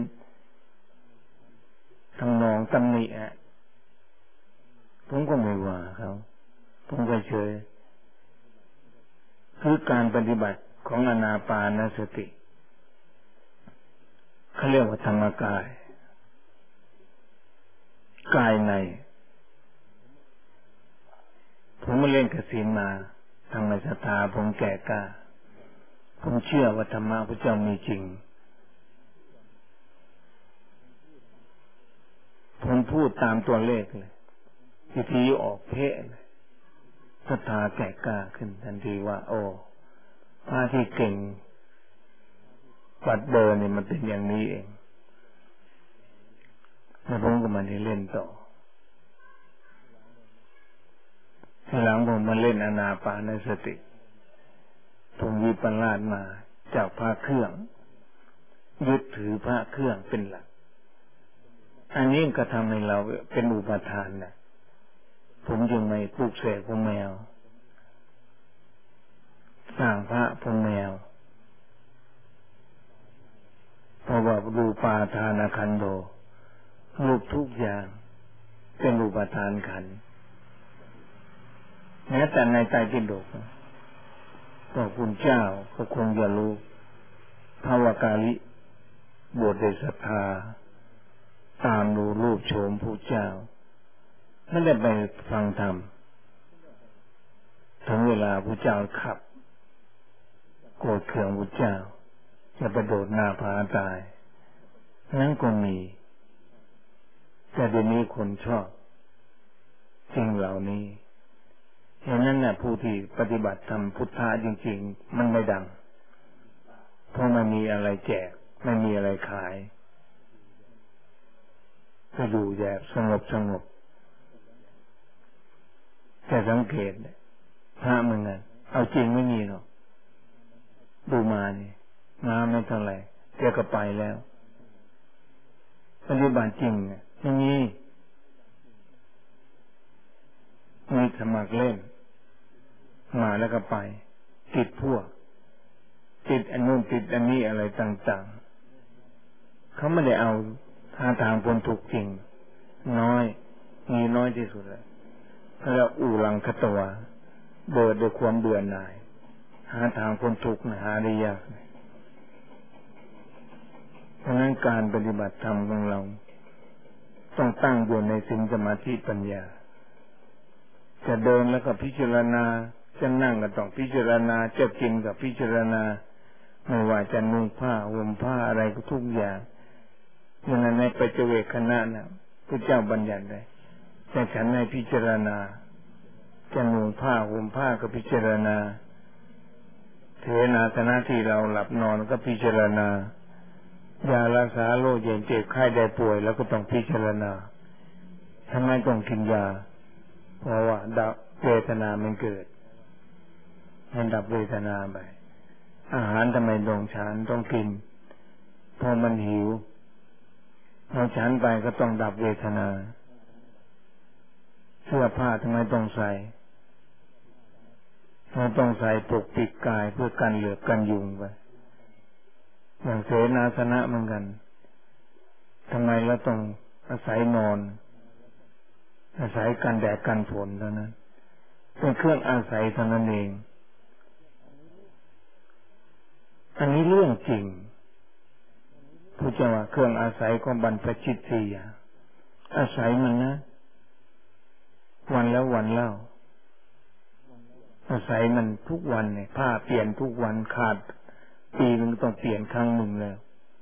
ทำนองตำหนิผมก็ไม่ว่าเขาผมก็เฉยคือการปฏิบัติของอานาปานสติเขาเรียกว่าธรรมกายกายในผมมาเล่นกสิณมาทำไมศรัทธาผมแก่กล้าผมเชื่อว่าธรรมะพระเจ้ามีจริงผมพูดตามตัวเลขเลยวิธีออกเพศศรัทธาแก่กล้าขึ้นทันทีว่าโอ้พระที่เก่งปัดเบอร์นี่มันเป็นอย่างนี้เองแล้วผมก็มาได้เล่นต่อทีหลังผมมาเล่นอานาปานสติผมวิปลาสมาจากพระเครื่องยึดถือพระเครื่องเป็นหลักอันนี้ก็ทำให้เราเป็นอุปทานนะผมจึงไม่ปลูกเสกพวกแมวสร้างพระพวกแมวเพราะว่ารูปาทานขันโธรูปทุกอย่างเป็นอุปทานขันธ์แม้แต่ในใจปิฎกพระคุณเจ้าก็คงจะรู้ภาวกาลิบวชด้วยศรัทธาตามดูรูปโฉมผู้เจ้าไม่ได้ไปฟังธรรมถึงเวลาผู้เจ้าขับโกรธเคืองผู้เจ้าจะไปโดดหน้าผาตายนั้นก็มีแต่เดี๋ยวนี้คนชอบสิ่งเหล่านี้ฉะนั้นน่ะผู้ที่ปฏิบัติธรรมพุทธะจริงๆมันไม่ดังเพราะไม่มีอะไรแจกไม่มีอะไรขายก็อยู่แบบสงบแต่สังเกตพระมึงอ่ะเอาจริงไม่มีหรอกดูมานี่มาไม่เท่าไหร่เดี๋ยวก็ไปแล้วปฏิบัติจริงไม่มีสมัครเล่นมาแล้วก็ไปติดพวกติดอันนู้นติดอันนี้อะไรต่างๆเขาไม่ได้เอาหาทางพ้นทุกข์จริงน้อยมีน้อยที่สุดเลยแล้วอูรังคตวาเบิดด้วยความเบื่อหน่ายหาทางพ้นทุกข์หาได้ยากเพราะนั้นการปฏิบัติธรรมของเราต้องตั้งอยู่ในศีลสมาธิปัญญาจะเดินแล้วก็พิจารณาจะนั่งก็ต้องพิจารณาจะกินก็พิจารณาไม่ว่าจะนุ่งผ้าห่มผ้าอะไรก็ทุกอย่างอย่างนั้นในปัจเจเวคขณะนะพระเจ้าบัญญัติไว้แต่ฉันให้พิจารณาจะนุ่งผ้าห่มผ้าก็พิจารณาเทนาสนะที่เราหลับนอนก็พิจารณายารักษาโรคเย็นเจ็บไข้ได้ป่วยแล้วก็ต้องพิจารณาทำไมต้องกินยาเพราะว่าดับเวทนามันเกิดให้ดับเวทนาไปอาหารทำไมต้องฉันต้องกินเพราะมันหิวเราฉันไปก็ต้องดับเวทนาเสื้อผ้าทำไมต้องใส่เราต้องใส่ปกปิดกายเพื่อกันเหลือบกันยุงไปอย่างเสนาสนะเหมือนกันทำไมเราต้องอาศัยนอนอาศัยกันแดดกันฝนเท่านั้นเป็นเครื่องอาศัยเท่านั้นเองอันนี้เรื่องจริงพุทธเจ้าว่าเครื่องอาศัยของบรรพชิตสี่อย่างอาศัยมันนะวันแล้ววันเล่าอาศัยมันทุกวันเนี่ยผ้าเปลี่ยนทุกวันขาดปีมันต้องเปลี่ยนครั้งหนึ่งแล้ว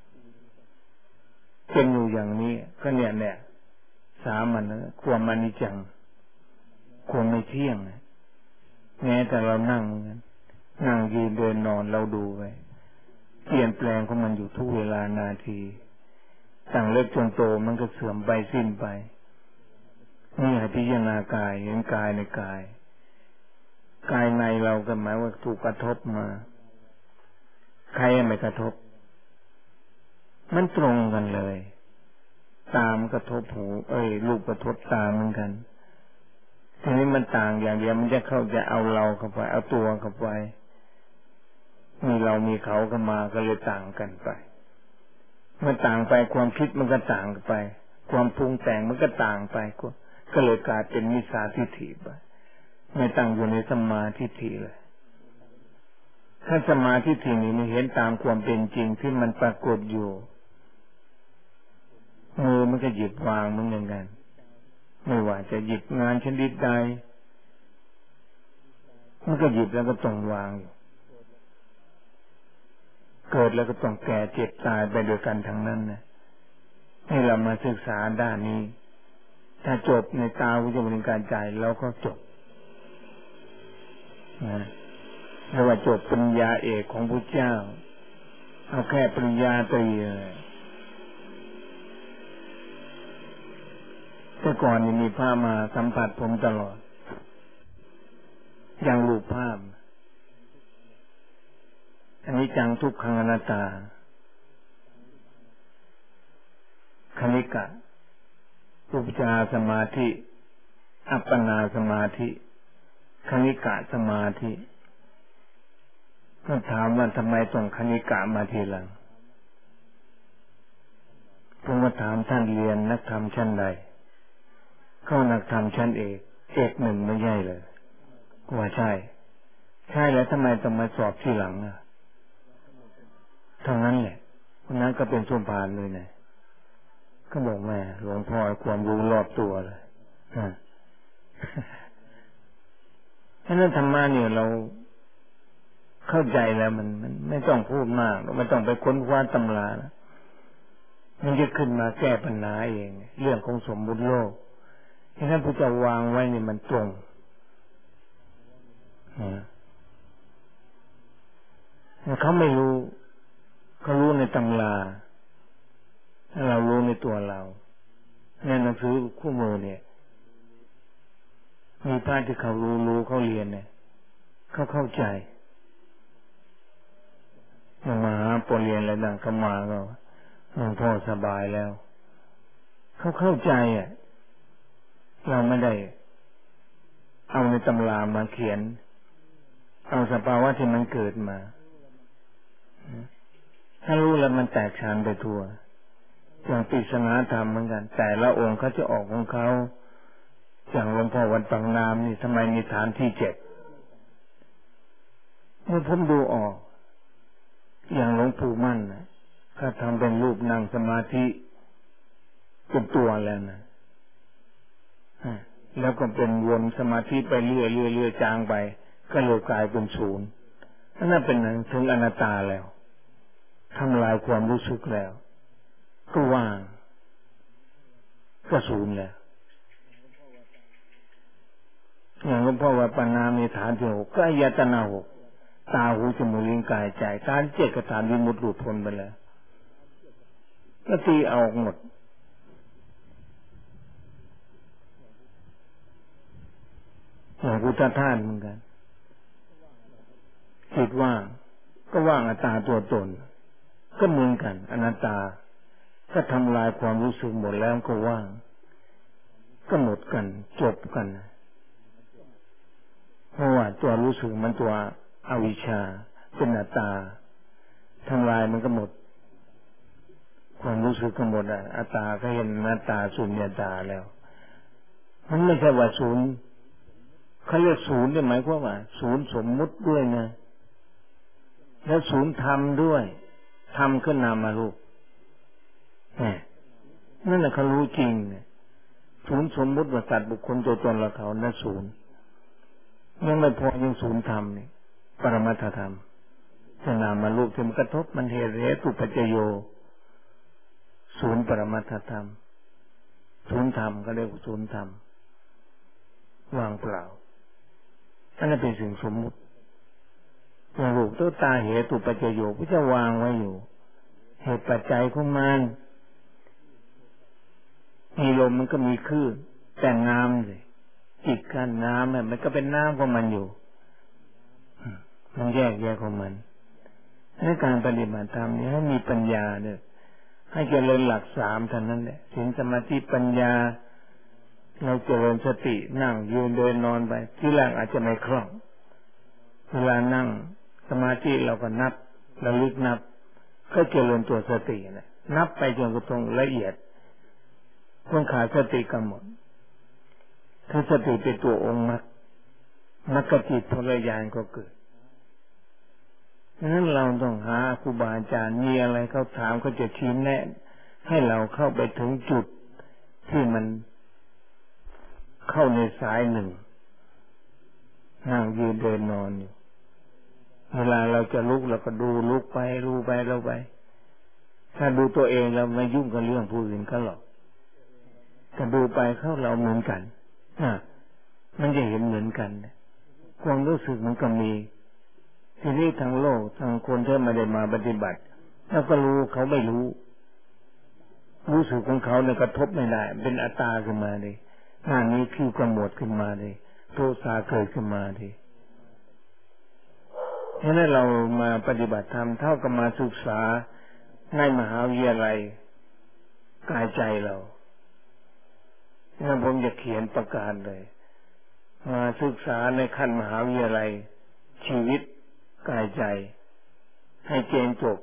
เป็นอยู่อย่างนี้ก็เนี่ยสามัญนะความอนิจจังความไม่เที่ยงแม้แต่เรานั่งยืนเดินนอนเราดูไปเปลี่ยนแปลงของมันอยู่ทุกเวลานาทีตั้งเล็กจนโตมันก็เสื่อมไปสิ้นไปนี่ให้พิจารณากายเห็นกายในกายในเราก็หมายว่าถูกกระทบมาใครไม่กระทบมันตรงกันเลยตามกระทบหูรูปกระทบตาเหมือนกันทีนี้มันต่างอย่างเดียวมันจะเข้าจะเอาเราเข้าไปเอาตัวเข้าไปมีเรามีเขาเข้ามาก็เลยต่างกันไปเมื่อต่างไปความคิดมันก็ต่างไปความปรุงแต่งมันก็ต่างไปก็เลยกลายเป็นมิจฉาทิฏฐิไปไม่ตั้งอยู่ในสัมมาทิฏฐิเลยถ้าสัมมาทิฏฐินี้มันเห็นตามความเป็นจริงที่มันปรากฏอยู่มือมันก็หยิบวางเหมือนกันไม่ว่าจะหยิบงานชนิดใดมันก็หยิบแล้วก็ต้องวางอยู่เกิดแล้วก็ต้องแก่เจ็บตายไปโดยกันทั้งนั้นนะให้เรามาศึกษาด้านนี้ถ้าจบในตาวิจารณ์การใจเราก็จบนะเรียกว่าจบปริญญาเอกของพระเจ้าเอาแค่ปริญญาตรีเลยแต่ก่อนมีภาพมาสัมผัสผมตลอดอย่างรูปภาพอันนี้จังทุกขังอนัตตาคณิกะอุปจารสมาธิอัปปนาสมาธิคณิกะสมาธิก็ถามว่าทำไมต้องคณิกะมาทีหลังผมก็ถามท่านเรียนนักธรรมชั้นใดเข้านักธรรมชั้นเอกหนึ่งไม่ใช่เลยว่าใช่แล้วทำไมต้องมาสอบทีหลังอ่ะทั้งนั้นแหละคนนั้นก็เป็นส้มผานเลยเนี่ยก็บอกแม่หลวงพ่อความรู้รอบตัวเลยฉะนั้นธรรมะเนี่ยเราเข้าใจแล้วมันไม่ต้องพูดมากไม่ต้องไปค้นคว้าตำราแล้วมันจะขึ้นมาแก้ปัญหาเองเรื่องของสมมุติโลกฉะนั้นพระเจ้าวางไว้นี่มันตรงเขาไม่รู้เขารู้ในตำราเรารู้ในตัวเราในหนังสือคู่มือเนี่ยมีพระที่เขารู้เขาเรียนเนี่ยเขาเข้าใจมาหาปนเรียนอะไรต่างก็มาก็หลวงพ่อสบายแล้วเขาเข้าใจเราไม่ได้เอาในตำรามาเขียนเอาสภาวะที่มันเกิดมาถ้ารู้แล้วมันแตกฉานไปทั่วอย่างปริศนาธรรมเหมือนกันแต่ละองค์เขาจะออกของเขาอย่างหลวงพ่อวัดปังน้ำนี่ทำไมมีฐานที่7เมื่อผมดูออกอย่างหลวงปู่มั่นนะเขาทำเป็นรูปนั่งสมาธิเป็นตัวแล้วนะแล้วก็เป็นวนสมาธิไปเรื่อยจางไปก็เลยกลายเป็นศูนย์นั่นเป็นถึงอนัตตาแล้วทำลายความรู้สึกแล้วก็ว่างก็ศูนย์แล้วอย่างหลวงพ่อว่าปานามีฐานที่6ก็อายตนะ6ตาหูจมูกลิ้นกายใจฐาน7กับฐานวิมุตติหลุดพ้นไปแล้วก็ตีเอาหมดอย่างพุทธทาสเหมือนกันจิตว่างก็ว่างอัตตาตัวตนก็เหมือนกันอนัตตาก็ทำลายความรู้สึกหมดแล้วก็ว่างก็หมดกันจบกันเพราะว่าตัวรู้สึกมันตัวอวิชชาเป็นอัตตาทำลายมันก็หมดความรู้สึกก็หมดอัตตาก็เห็นอัตตาสุญญตาแล้วมันไม่ใช่ว่าศูนย์เขาเรียกศูนย์ได้หมายความว่าศูนย์สมมุติด้วยนะแล้วศูนย์ธรรมด้วยธรรมขึ้นนามารูปนั่นแหละเขารู้จริงศูนย์สมมุติว่าสัตว์บุคคลตัวตนเราเขานั่นศูนย์ยังไม่พอยังศูนย์ธรรมนี่ปรมัตถธรรมจะนามารูปที่มันกระทบมันเหตุปัจจโยศูนย์ปรมัตถธรรมศูนย์ธรรมก็เรียกว่าศูนย์ธรรมว่างเปล่าอันนั้นเป็นสิ่งสมมุติอย่างรูปตัวตาเหตุปัจจโยพระเจ้าวางไว้อยู่เหตุปัจจัยของมันมีลมมันก็มีคลื่นแต่น้ำเลยจิตกันน้ำมันก็เป็นน้ำของมันอยู่มันแยกของมันในการปฏิบัติธรรมนี้ให้มีปัญญาเนี่ยให้เจริญหลักสามเท่านั้นแหละศีลสมาธิปัญญาเราเจริญสตินั่งยืนเดินนอนไปที่แรกอาจจะไม่คล่องเวลานั่งสมาธิเราก็นับระลึกนับก็เจริญตัวสตินะนับไปจนกระทั่งละเอียดคนขาดสติกันหมดถ้าสติเป็นตัวองค์มรรคจิตพลญาณก็เกิดฉะนั้นเราต้องหาครูบาอาจารย์มีอะไรเขาถามเขาจะชี้แนะให้เราเข้าไปถึงจุดที่มันเข้าในสายหนึ่งนั่งยืนเดินนอนอยู่เวลาเราจะลุกเราก็ดูลุกไปรู้ไปเราไปถ้าดูตัวเองเราไม่ยุ่งกับเรื่องผู้อื่นก็หรอกแต่ดูไปเข้าเราเหมือนกันมันจะเห็นเหมือนกันความรู้สึกมันก็มีทีนี้ทางโลกทางคนที่ไม่ได้มาปฏิบัติแล้วก็รู้เขาไม่รู้สึกของเขาเนี่ยกระทบไม่ได้เป็นอัตตาขึ้นมาเลยหน้านี้คิ้วกระหมวดขึ้นมาเลยโทสะเกิดขึ้นมาเลยฉะนั้นเรามาปฏิบัติธรรมเท่ากับมาศึกษาในมหาวิทยาลัยกายใจเราผมจะเขียนประกาศเลยมาศึกษาในขั้นมหาวิทยาลัยชีวิตกายใจให้เจนจบ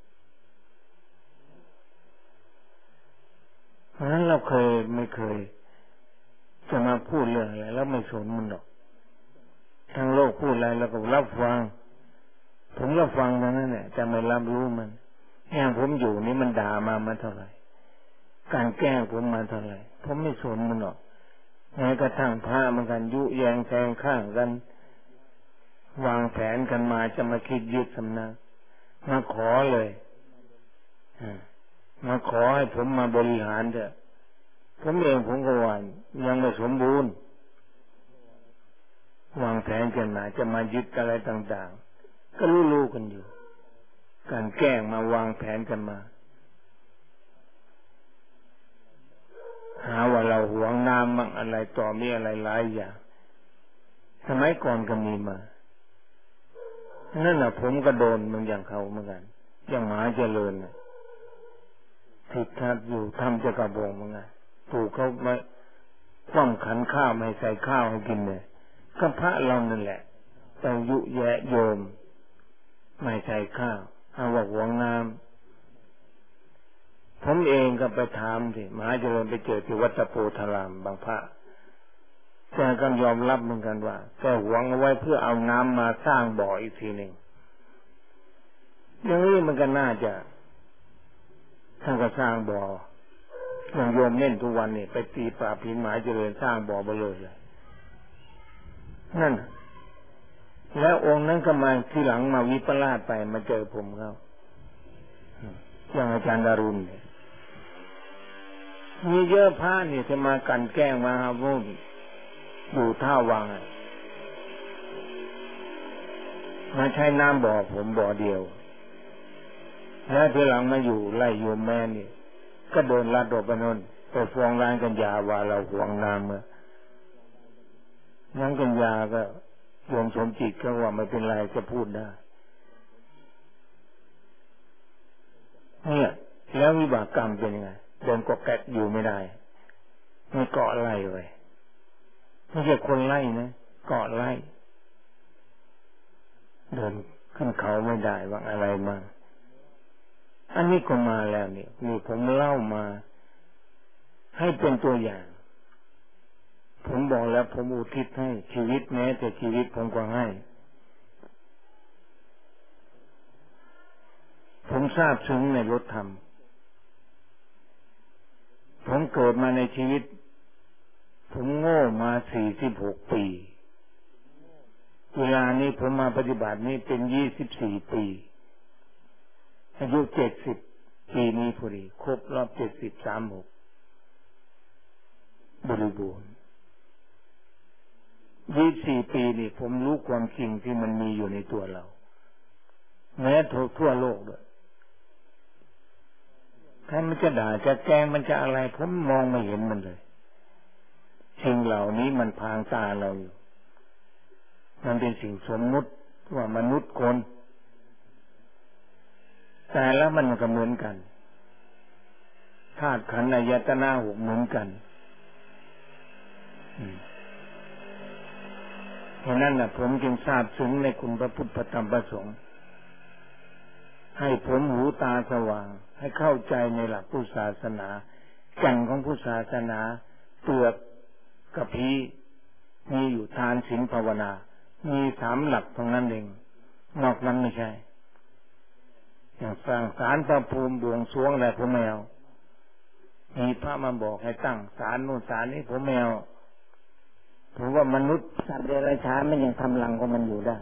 เพราะฉะนั้นเราไม่เคยจะมาพูดเรื่องอะไรแล้วไม่สนมันหรอกทางโลกพูดอะไรเราก็รับฟังผมรับฟังเท่านั้นแหละจะไม่รับรู้มันอย่างผมอยู่นี่มันด่ามาเท่าไหร่การแกล้งผมมาเท่าไหร่ผมไม่สนมันหรอกแม้กระทั่งพระมันกันยุแยงแทงข้างกันวางแผนกันมาจะมาคิดยึดสำนักมาขอเลยมาขอให้ผมมาบริหารเถอะผมเองผมก็ว่ายังไม่สมบูรณ์วางแผนกันมาจะมายึดอะไรต่างๆก็รู้กันอยู่การแกล้งมาวางแผนกันมาหาว่าเราหวงน้ำมั่งอะไรต่อมีอะไรหลายอย่างสมัยก่อนก็มีมานั่นน่ะผมก็โดนมันอย่างเขาเหมือนกันอย่างหมาเจริญผิดทัดอยู่ทำจะกระบงเหมือนกันถูกเขาไม่คว่ำขันข้าวไม่ใส่ข้าวให้กินเลยก็พระเรานั่นแหละแต่ยุแยะโยมไม่ใส่ข้าวเอาว่าหวงน้ำผมเองก็ไปถามสิมหาเจริญไปเจอที่วัดโพธารามบางพระแกก็ยอมรับเหมือนกันว่าแกหวงเอาไว้เพื่อเอาน้ำมาสร้างบ่ออีกทีหนึ่งอย่างนี้มันก็น่าจะท่านก็สร้างบ่ออย่างโยมเล่นทุกวันนี่ไปตีปราบผีหมหาเจริญสร้างบ่อไปเลยนั่นแล้วองค์นั้นก็มาทีหลังมาวิปลาสไปมาเจอผมเขาอย่างอาจารย์ดารุณเนี่ยมีเยอะพระนี่จะมากันแกล้งมาหาวุ่นอยู่ท่าวังมาใช้น้ำบ่อผมบ่อเดียวแล้วทีหลังมาอยู่ไล่โยมแม่นี่ก็โดนลัดออกไปนนไปฟ้องร้านกันยาว่าเราหวงน้ำงั้นกันยาก็โยมสมจิตก็ว่าไม่เป็นไรจะพูดได้เนี่ยแล้ววิบากกรรมเป็นยังไงเดินกอกแกกอยู่ไม่ได้มีเกาะไล่ไว้ไม่ใช่คนไล่นะเกาะไล่เดินขึ้นเขาไม่ได้ว่าอะไรมาอันนี้ก็มาแล้วนี่ผมเล่ามาให้เป็นตัวอย่างผมบอกแล้วผมอุทิศให้ชีวิตแม้แต่ชีวิตผมก็ให้ผมทราบซึ้งในรถธรรมผมเกิดมาในชีวิตผมโง่มา46 ปีเวลานี้ผมมาปฏิบัตินี้เป็น24 ปีอายุ70 ปีนี้พอดีครบรอบ36บริบูรณ์24 ปีนี่ผมรู้ความจริงที่มันมีอยู่ในตัวเราแม้ทั่วโลกด้วยใครมันจะด่าจะแกล้งมันจะอะไรผมมองไม่เห็นมันเลยสิ่งเหล่านี้มันพรางตาเราอยู่มันเป็นสิ่งสมมุติว่ามนุษย์คนแต่แล้วมันก็เหมือนกันธาตุขันธ์อายตนะ6เหมือนกันเพราะนั้นผมจึงทราบซึ้งในคุณพระพุทธพระธรรมพระสงฆ์ให้ผมหูตาสว่างให้เข้าใจในหลักพุทธศาสนาแก่นของพุทธศาสนาเปลือกกับพีมีอยู่ทานศีลภาวนามี3 หลักตรงนั้นเองนอกนั้นไม่ใช่อย่างสร้างศาลพระภูมิบวงสรวงอะไรผมไม่เอามีพระมาบอกให้ตั้งศาลโน่นศาลนี้ผมไม่เอาผมว่ามนุษย์สัตว์เดรัจฉานมันยังทำรังของมันอยู่ได้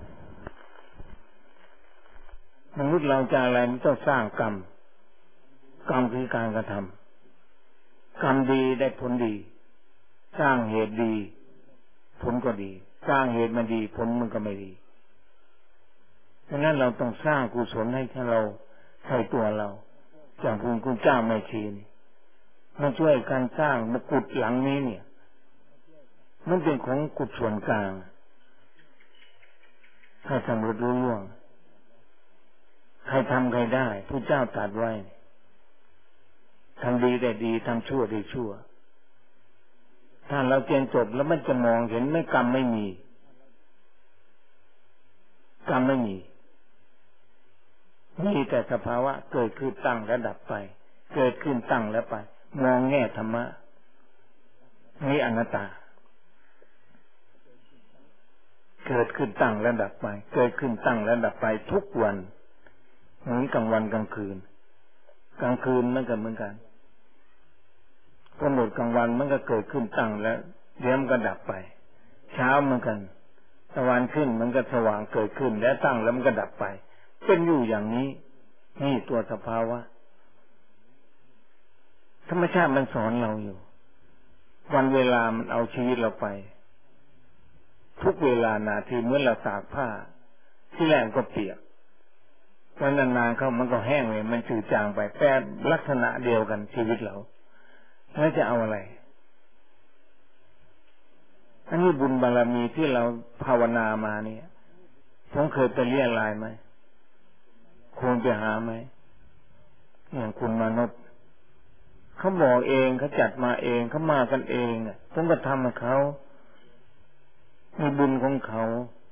มนุษย์เราจะอะไรมันต้องสร้างกรรมคือการกระทำกรรมดีได้ผลดีสร้างเหตุดีผลก็ดีสร้างเหตุมันดีผลมันก็ไม่ดีดังนั้นเราต้องสร้างกุศลให้เราใส่ตัวเราอย่างคุณเจ้าแม่ชีนี่มาช่วยการสร้างมกุฎหลังนี้เนี่ยมันเป็นของกุศลส่วนกลางให้ทำรู้ล่วงใครทำใครได้ผู้เจ้าตรัสไว้ทำดีได้ดีทำชั่วได้ชั่วถ้าเราเรียนจบแล้วมันจะมองเห็นไม่กรรมไม่มีกรรมไม่มีแต่สภาวะเกิดขึ้นตั้งและดับไปเกิดขึ้นตั้งแล้วไปมองแง่ธรรมะนี่อนัตตาเกิดขึ้นตั้งและดับไปเกิดขึ้นตั้งและดับไปทุกวันเหมือนกลางวันกลางคืนมันก็เหมือนกันพอหมดกลางวันมันก็เกิดขึ้นตั้งแล้วเดี๋ยวมันก็ดับไปเช้าเหมือนกันตะวันขึ้นมันก็สว่างเกิดขึ้นแล้วตั้งแล้วมันก็ดับไปเป็นอยู่อย่างนี้นี่ตัวสภาวะธรรมชาติมันสอนเราอยู่วันเวลามันเอาชีวิตเราไปทุกเวลานาทีเมื่อเราตากผ้าที่แรกก็เปียกวันนานๆเข้ามันก็แห้งเลยมันจืดจางไปแต่ลักษณะเดียวกันชีวิตเราแล้วจะเอาอะไรอันนี้บุญบารมีที่เราภาวนามาเนี่ยผมเคยไปเรียรายไหมควรไปหาไหมอย่างคุณมนุษย์เขาบอกเองเขาจัดมาเองเขามากันเองผมก็ทำให้เขามีบุญของเขา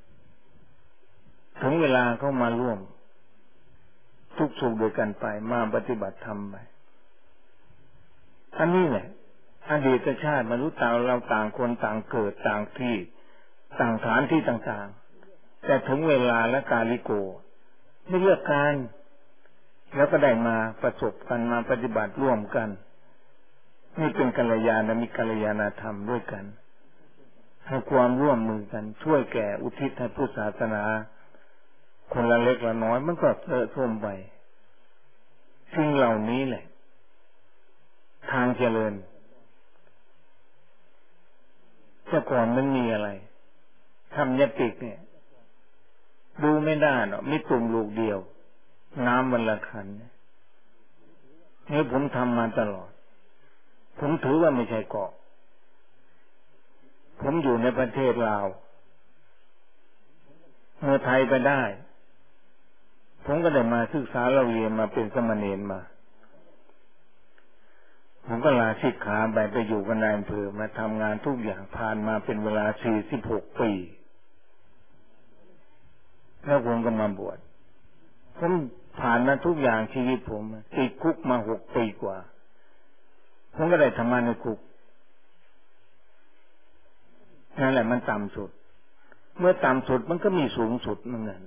ถึงเวลาเขามาร่วมทุกสุขด้วยกันไปมาปฏิบัติธรรมไปอันนี้แหละอดีตชาติมนุษย์เราต่างคนต่างเกิดต่างที่ต่างฐานที่ต่างๆแต่ถึงเวลาและกาลิโกไม่เลือกการแล้วก็ได้มาประสบกันมาปฏิบัติร่วมกันนี่เป็นกัลยาณมิตรกัลยาณธรรมด้วยกันให้ความร่วมมือกันช่วยแก่อุทิศให้พุทธศาสนาคนละเล็กละน้อยมันก็ท่วมไปสิ่งเหล่านี้แหละทางเจริญแต่ก่อนมันมีอะไรทำยติเนี่ยดูไม่ได้หรอกมีตุ่มลูกเดียวน้ำวันละขันนี่ผมทำมาตลอดผมถือว่าไม่ใช่เกาะผมอยู่ในประเทศลาวเมื่อไทยไปได้ผมก็ได้มาศึกษาเราเรียนมาเป็นสมณเณรมาผมก็ลาสิกขาไปอยู่กับนายอำเภอมาทำงานทุกอย่างผ่านมาเป็นเวลา46 ปีแล้วผมก็มาบวชผมผ่านมาทุกอย่างชีวิตผมติดคุกมา6 ปีกว่าผมก็ได้ทำงานในคุกนั่นแหละมันต่ำสุดเมื่อต่ำสุดมันก็มีสูงสุดเหมือนกัน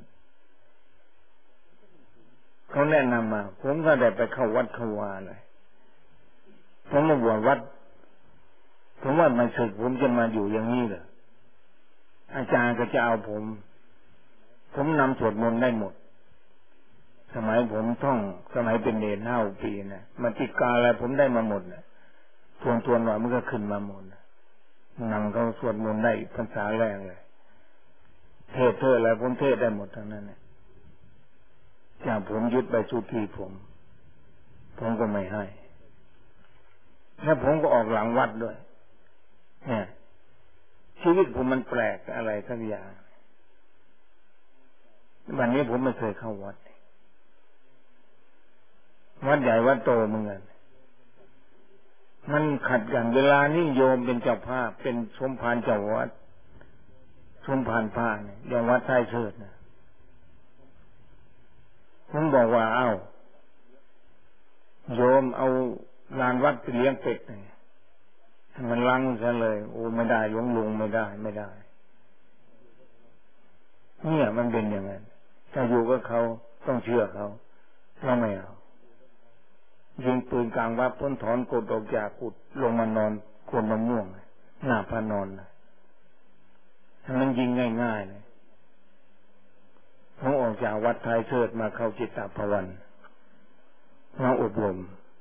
เขาแนะนำมาผมก็ได้ไปเข้าวัดเข้าวาเลยผมมาบวชวัดผมว่ามันศึกผมจะมาอยู่อย่างนี้เหรออาจารย์ก็จะเอาผมนำสวดมนต์ได้หมดสมัยผมท่องสมัยเป็นเนร5 ปีนะมาติกาอะไรผมได้มาหมดนะทวนหน่อยมันก็ขึ้นมาหมดนั่งเขาสวดมนต์ได้ภาษาแรกเลยเทศอะไรผมเทศได้หมดทั้งนั้นเนี่ยจากผมยึดใบสุทธิผมก็ไม่ให้แล้วผมก็ออกหลังวัดด้วยเนี่ยชีวิตผมมันแปลกอะไรสักอย่างวันนี้ผมไม่เคยเข้าวัดใหญ่วัดโตเหมือนกันมันขัดกันเวลานี้โยมเป็นเจ้าภาพเป็นสมภารเจ้าวัดสมภารพระเนี่ยอย่างวัดใต้เชิดนะผมบอกว่าเอ้าโยมเอาลานวัดไปเลี้ยงเป็ดเนี่ยมันลังซะเลยโอ้ไม่ได้ยงลุงไม่ได้เนี่ยมันเป็นอย่างนั้นถ้าอยู่กับเขาต้องเชื่อเขาเราไม่เอายิงปืนกลางวัดพ้นถอนกดออกจากกุดลงมานอนโคนมะม่วงหน้าพระนอนถ้ามันยิงง่ายๆเลยผมออกจากวัดไทยเชิดมาเข้าจิตตภวันมาอบรม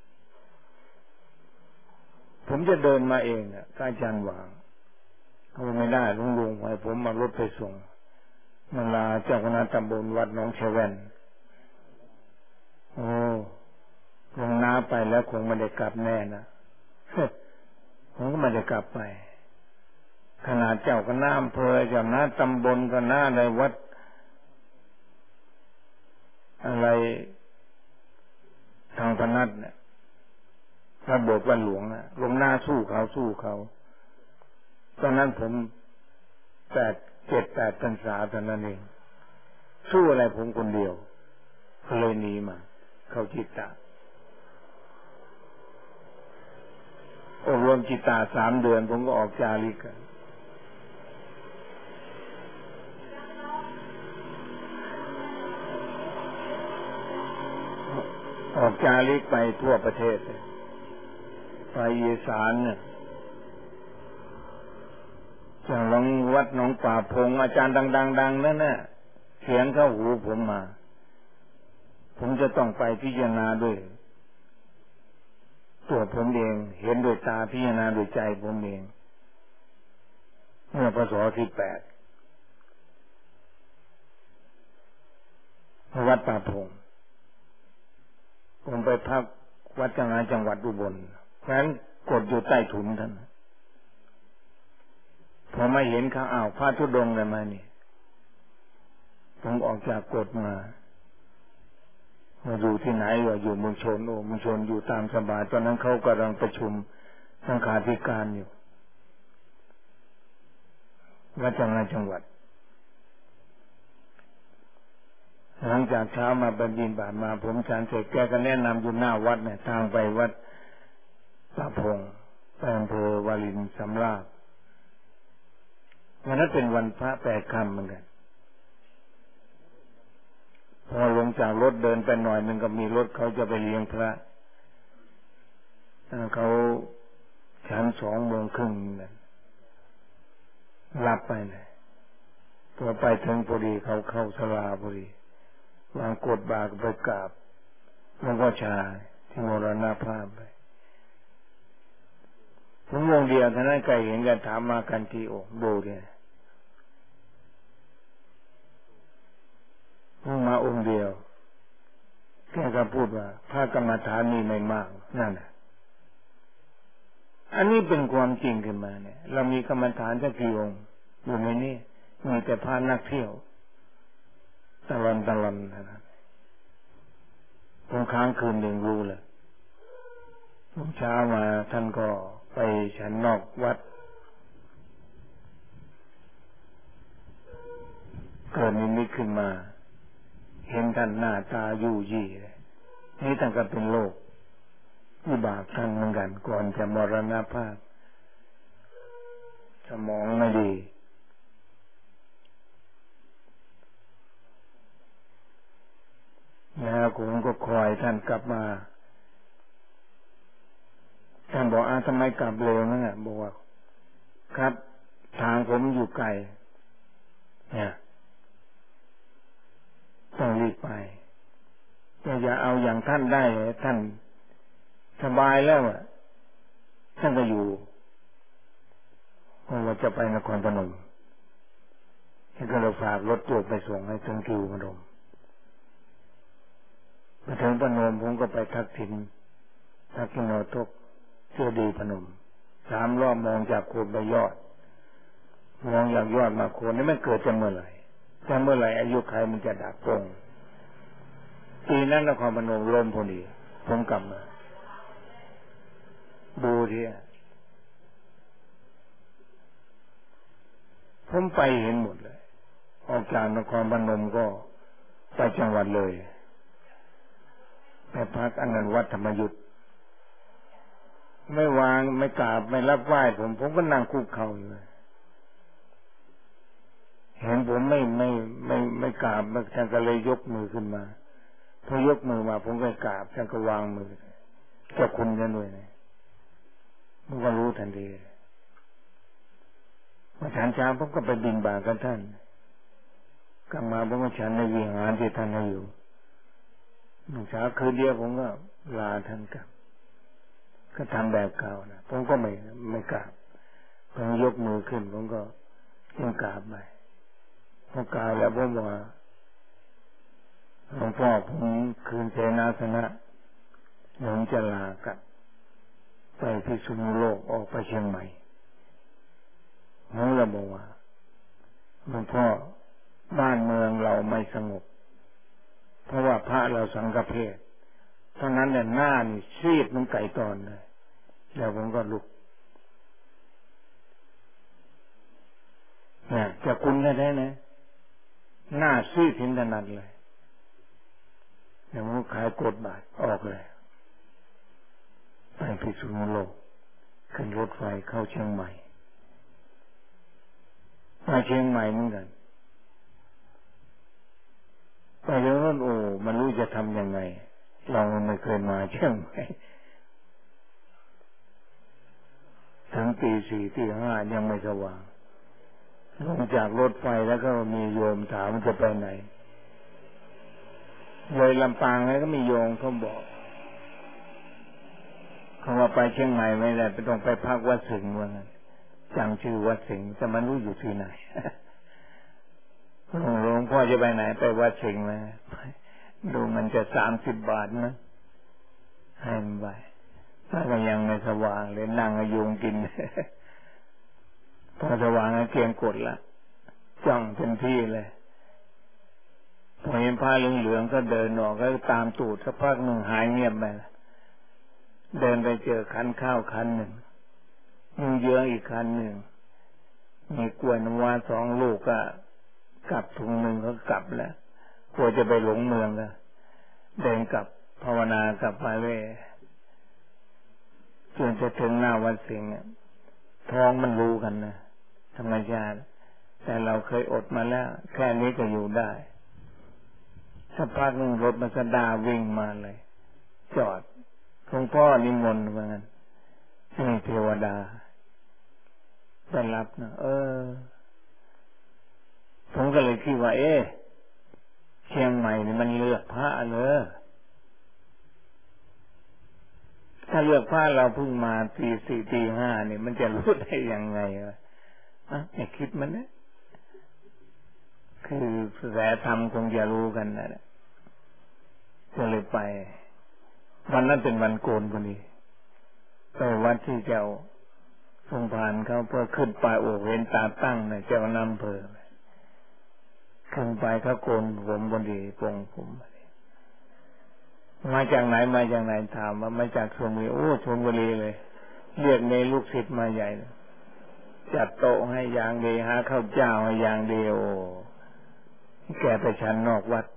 ผมจะเดินมาเองอาจารย์วางเขาไม่ได้ลุงไว้ผมมารถไปส่งมาลาเจ้าคณะตำบลวัดหนองเชแว่นโอ้ลงน้าไปแล้วคงไม่ได้กลับแน่นะผมก็ไม่ได้กลับไปขนาดเจ้าคณะอำเภอเจ้าคณะตำบลคณะในวัดอะไรทางพนัสเนี่ยพระโบสถ์วัดหลวงลงหน้าสู้เขาตอนนั้นผม7-8 พรรษาเท่านั้นเองสู้อะไรผมคนเดียวก็เลยหนีมาเข้าจิตตาอบรมจิตตา3 เดือนผมก็ออกจาริกไปทั่วประเทศไปอีสานเนี่ยจากหลวงวัดหนองป่าพงอาจารย์ดังนั่นน่ะเขียนเข้าหูผมมาผมจะต้องไปพิจารณาด้วยตัวผมเองเห็นด้วยตาพิจารณาด้วยใจผมเองเมื่อพ.ศ. ที่ 8วัดป่าพงผมไปพักวัดจังหวัดอุบลแขวนกดอยู่ใต้ถุนท่านพอมาเห็นเขาพระธุดงค์เลยมานี่ผมออกจากกฎมาอยู่ที่ไหนวะอยู่เมืองชนเมืองชนอยู่ตามสบายตอนนั้นเขากำลังประชุมสังฆาธิการอยู่วัดจังหวัดหลังจากเช้ามาบรรยินบาตมาผมฉันเสร็จแกก็แนะนำอยู่หน้าวัดเนี่ยทางไปวัดป่าพงไปอำเภอวารินสำราบวันนั้นเป็นวันพระ8 ค่ำเหมือนกันพอลงจากรถเดินไปหน่อยมันก็มีรถเขาจะไปเลี้ยงพระเขาฉัน2:30เนี่ยรับไปเลยตัวไปถึงพอดีเขาเข้าศาลาพอดีวางกดบาตรไปกราบหลวงพ่อชาที่มรณภาพไปผมวงเดียวท่านนั้นไกลเห็นกันถามมากันที่อกดูเนี่ยมาองค์เดียวแกก็พูดว่าพระกรรมฐานมีไม่มากนั่นแหละอันนี้เป็นความจริงขึ้นมาเนี่ยเรามีกรรมฐานสักกี่องค์อยู่ในนี้มีแต่พานักเที่ยวตะลอนนะครับผมค้างคืนหนึ่งรู้เลยเช้ามาท่านก็ไปฉันนอกวัดเกิดนิมิตขึ้นมาเห็นท่านหน้าตายู่ยี่นี่ท่านก็เป็นโรควิบากท่านเหมือนกันก่อนจะมรณภาพสมองไม่ดีแล้วผมก็คอยท่านกลับมาท่านบอกทำไมกลับเร็วนั่นแหละบอกว่าครับทางผมอยู่ไกลเนี่ยต้องรีบไปอย่าเอาอย่างท่านได้ท่านสบายแล้วท่านก็อยู่เพราะว่าจะไปนครพนมท่านก็เลยฝากรถตู้ไปส่งให้ถึงคิวพนมมาถึงพนมผมก็ไปทักษิณโนทกเจดีย์พนม3 รอบมองจากโคนไปยอดมองจากยอดมาโคนนี่มันเกิดจะเมื่อไหร่อายุใครมันจะดับตรงปีนั้นนครพนมลมพอดีผมกลับมาดูทีผมไปเห็นหมดเลยออกจากนครพนมก็ไปจังหวัดเลยไปพักอันนั้นวัดธรรมยุทธไม่วางไม่กราบไม่รับไหว้ผมก็นั่งคุกเข่าอยู่เห็นผมไม่กราบท่านก็เลยยกมือขึ้นมาพอยกมือมาผมก็กราบท่านก็วางมือเจ้าคุณกันด้วยนะมันก็รู้ทันทีมาฉันเช้าผมก็ไปบิณฑบาตกับท่านกลับมาผมก็ฉันในวิหารที่ท่านให้อยู่เช้าคืนเดียวผมก็ลาท่านกลับก็ทำแบบเก่านะผมก็ไม่กราบผมยกมือขึ้นผมก็ยังกราบไปพอกราบแล้วผมว่าหลวงพ่อผมคืนเสนาสนะผมจะลากลับไปพิษณุโลกออกไปเชียงใหม่ผมเลยบอกว่าหลวงพ่อบ้านเมืองเราไม่สงบเพราะว่าพระเราสังฆเพศเท่านั้นหน้านี่ซีดมันไก่ตอนเลยแล้วผมก็ลุกเนี่ยจะคุณแท้ๆนะหน้าซีดถึงขนาดเลยเดี๋ยวผมขายกดบาทออกเลยไปพิษณุโลกขึ้นรถไฟเข้าเชียงใหม่มาเชียงใหม่เหมือนกันไปแล้วนั่นโอ้มันรู้จะทำยังไงเราไม่เคยมาเชียงใหม่ถึงตี 4 ตี 5ยังไม่สว่างลงจากรถไฟแล้วก็มีโยมถามจะไปไหนเลยลำปางแล้วก็มีโยมเขาบอกเขาว่าไปเชียงใหม่ไม่ได้ต้องไปพักวัดสิงห์ว่างั้นจำชื่อวัดสิงห์จะมารู้อยู่ที่ไหนหลวงพ่อจะไปไหนไปวัดสิงห์ไหมดูมันจะ30 บาทนะให้มันไปถ้าก็ยังไม่สว่างเลยนั่งยุงกินพอสว่างแล้วเกียงกดละจ้องเต็มที่เลยพอเห็นผ้าเหลืองๆก็เดินออกก็ตามตูดสักพักหนึ่งหายเงียบไปเดินไปเจอคันข้าวคันหนึ่งเยอะอีกคันหนึ่งมีกล้วยน้ำว้า2 ลูกก็กลับถุงหนึ่งก็กลับแล้วกลัวจะไปหลงเมืองก็เดินกลับภาวนากลับมาเลยจนจะถึงหน้าวัดสิงห์ท้องมันรู้กันนะธรรมชาติแต่เราเคยอดมาแล้วแค่นี้ก็อยู่ได้สักพักหนึ่งรถมาสดาวิ่งมาเลยจอดหลวงพ่อนิมนต์ว่างั้นนี่เทวดาไปรับนะผมก็เลยคิดว่าเชียงใหม่นี่มันเลือกพระเลยถ้าเลือกพระเราเพิ่งมาตี 4 ตี 5นี่มันจะรู้ได้ยังไงวะอย่าคิดมันนะคือแสธรรมคงจะรู้กันนะก็เลยไปวันนั้นเป็นวันโกนพอดีไปวัดที่เจ้าทรงผ่านเขาเพื่อขึ้นไปโอ้เห็นตาตั้งนะเจ้านำเพอขึ้นไปเขาโกนผมพอดีปงผมมาจากไหนถามว่ามาจากชลบุรีโอ้ชลบุรีเลยเรียกในลูกศิษย์มาใหญ่จัดโต๊ะให้อย่างดีหาข้าวเจ้าให้อย่างเดียวแกไปฉันนอกวัด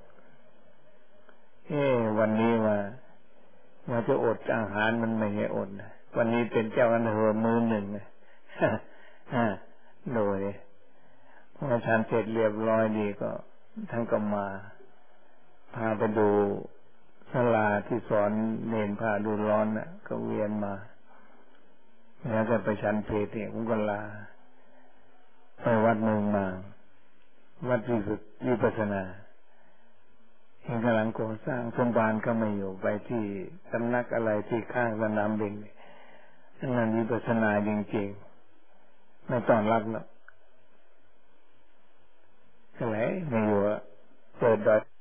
วันนี้ว่าจะอดอาหารมันไม่ใช่อดนะวันนี้เป็นเจ้าอำเภอมือหนึ่งนะโดยพอฉันเสร็จเรียบร้อยดีก็ท่านก็มาพาไปดูศาลาที่สอนเนนพาดูร้อนน่ะก็เวียนมาแล้วก็ไปฉันเพลเนี่ยผมก็ลาไปวัดเมืองมาวัดวิปัสสนาเห็นกำลังก่อสร้างสมบานก็ไม่อยู่ไปที่สำนักอะไรที่ข้างสนามบินนั่นวิปัสสนาจริงๆไม่ต้อนรับแล้วก็เลยไม่อยู่เปิดดอย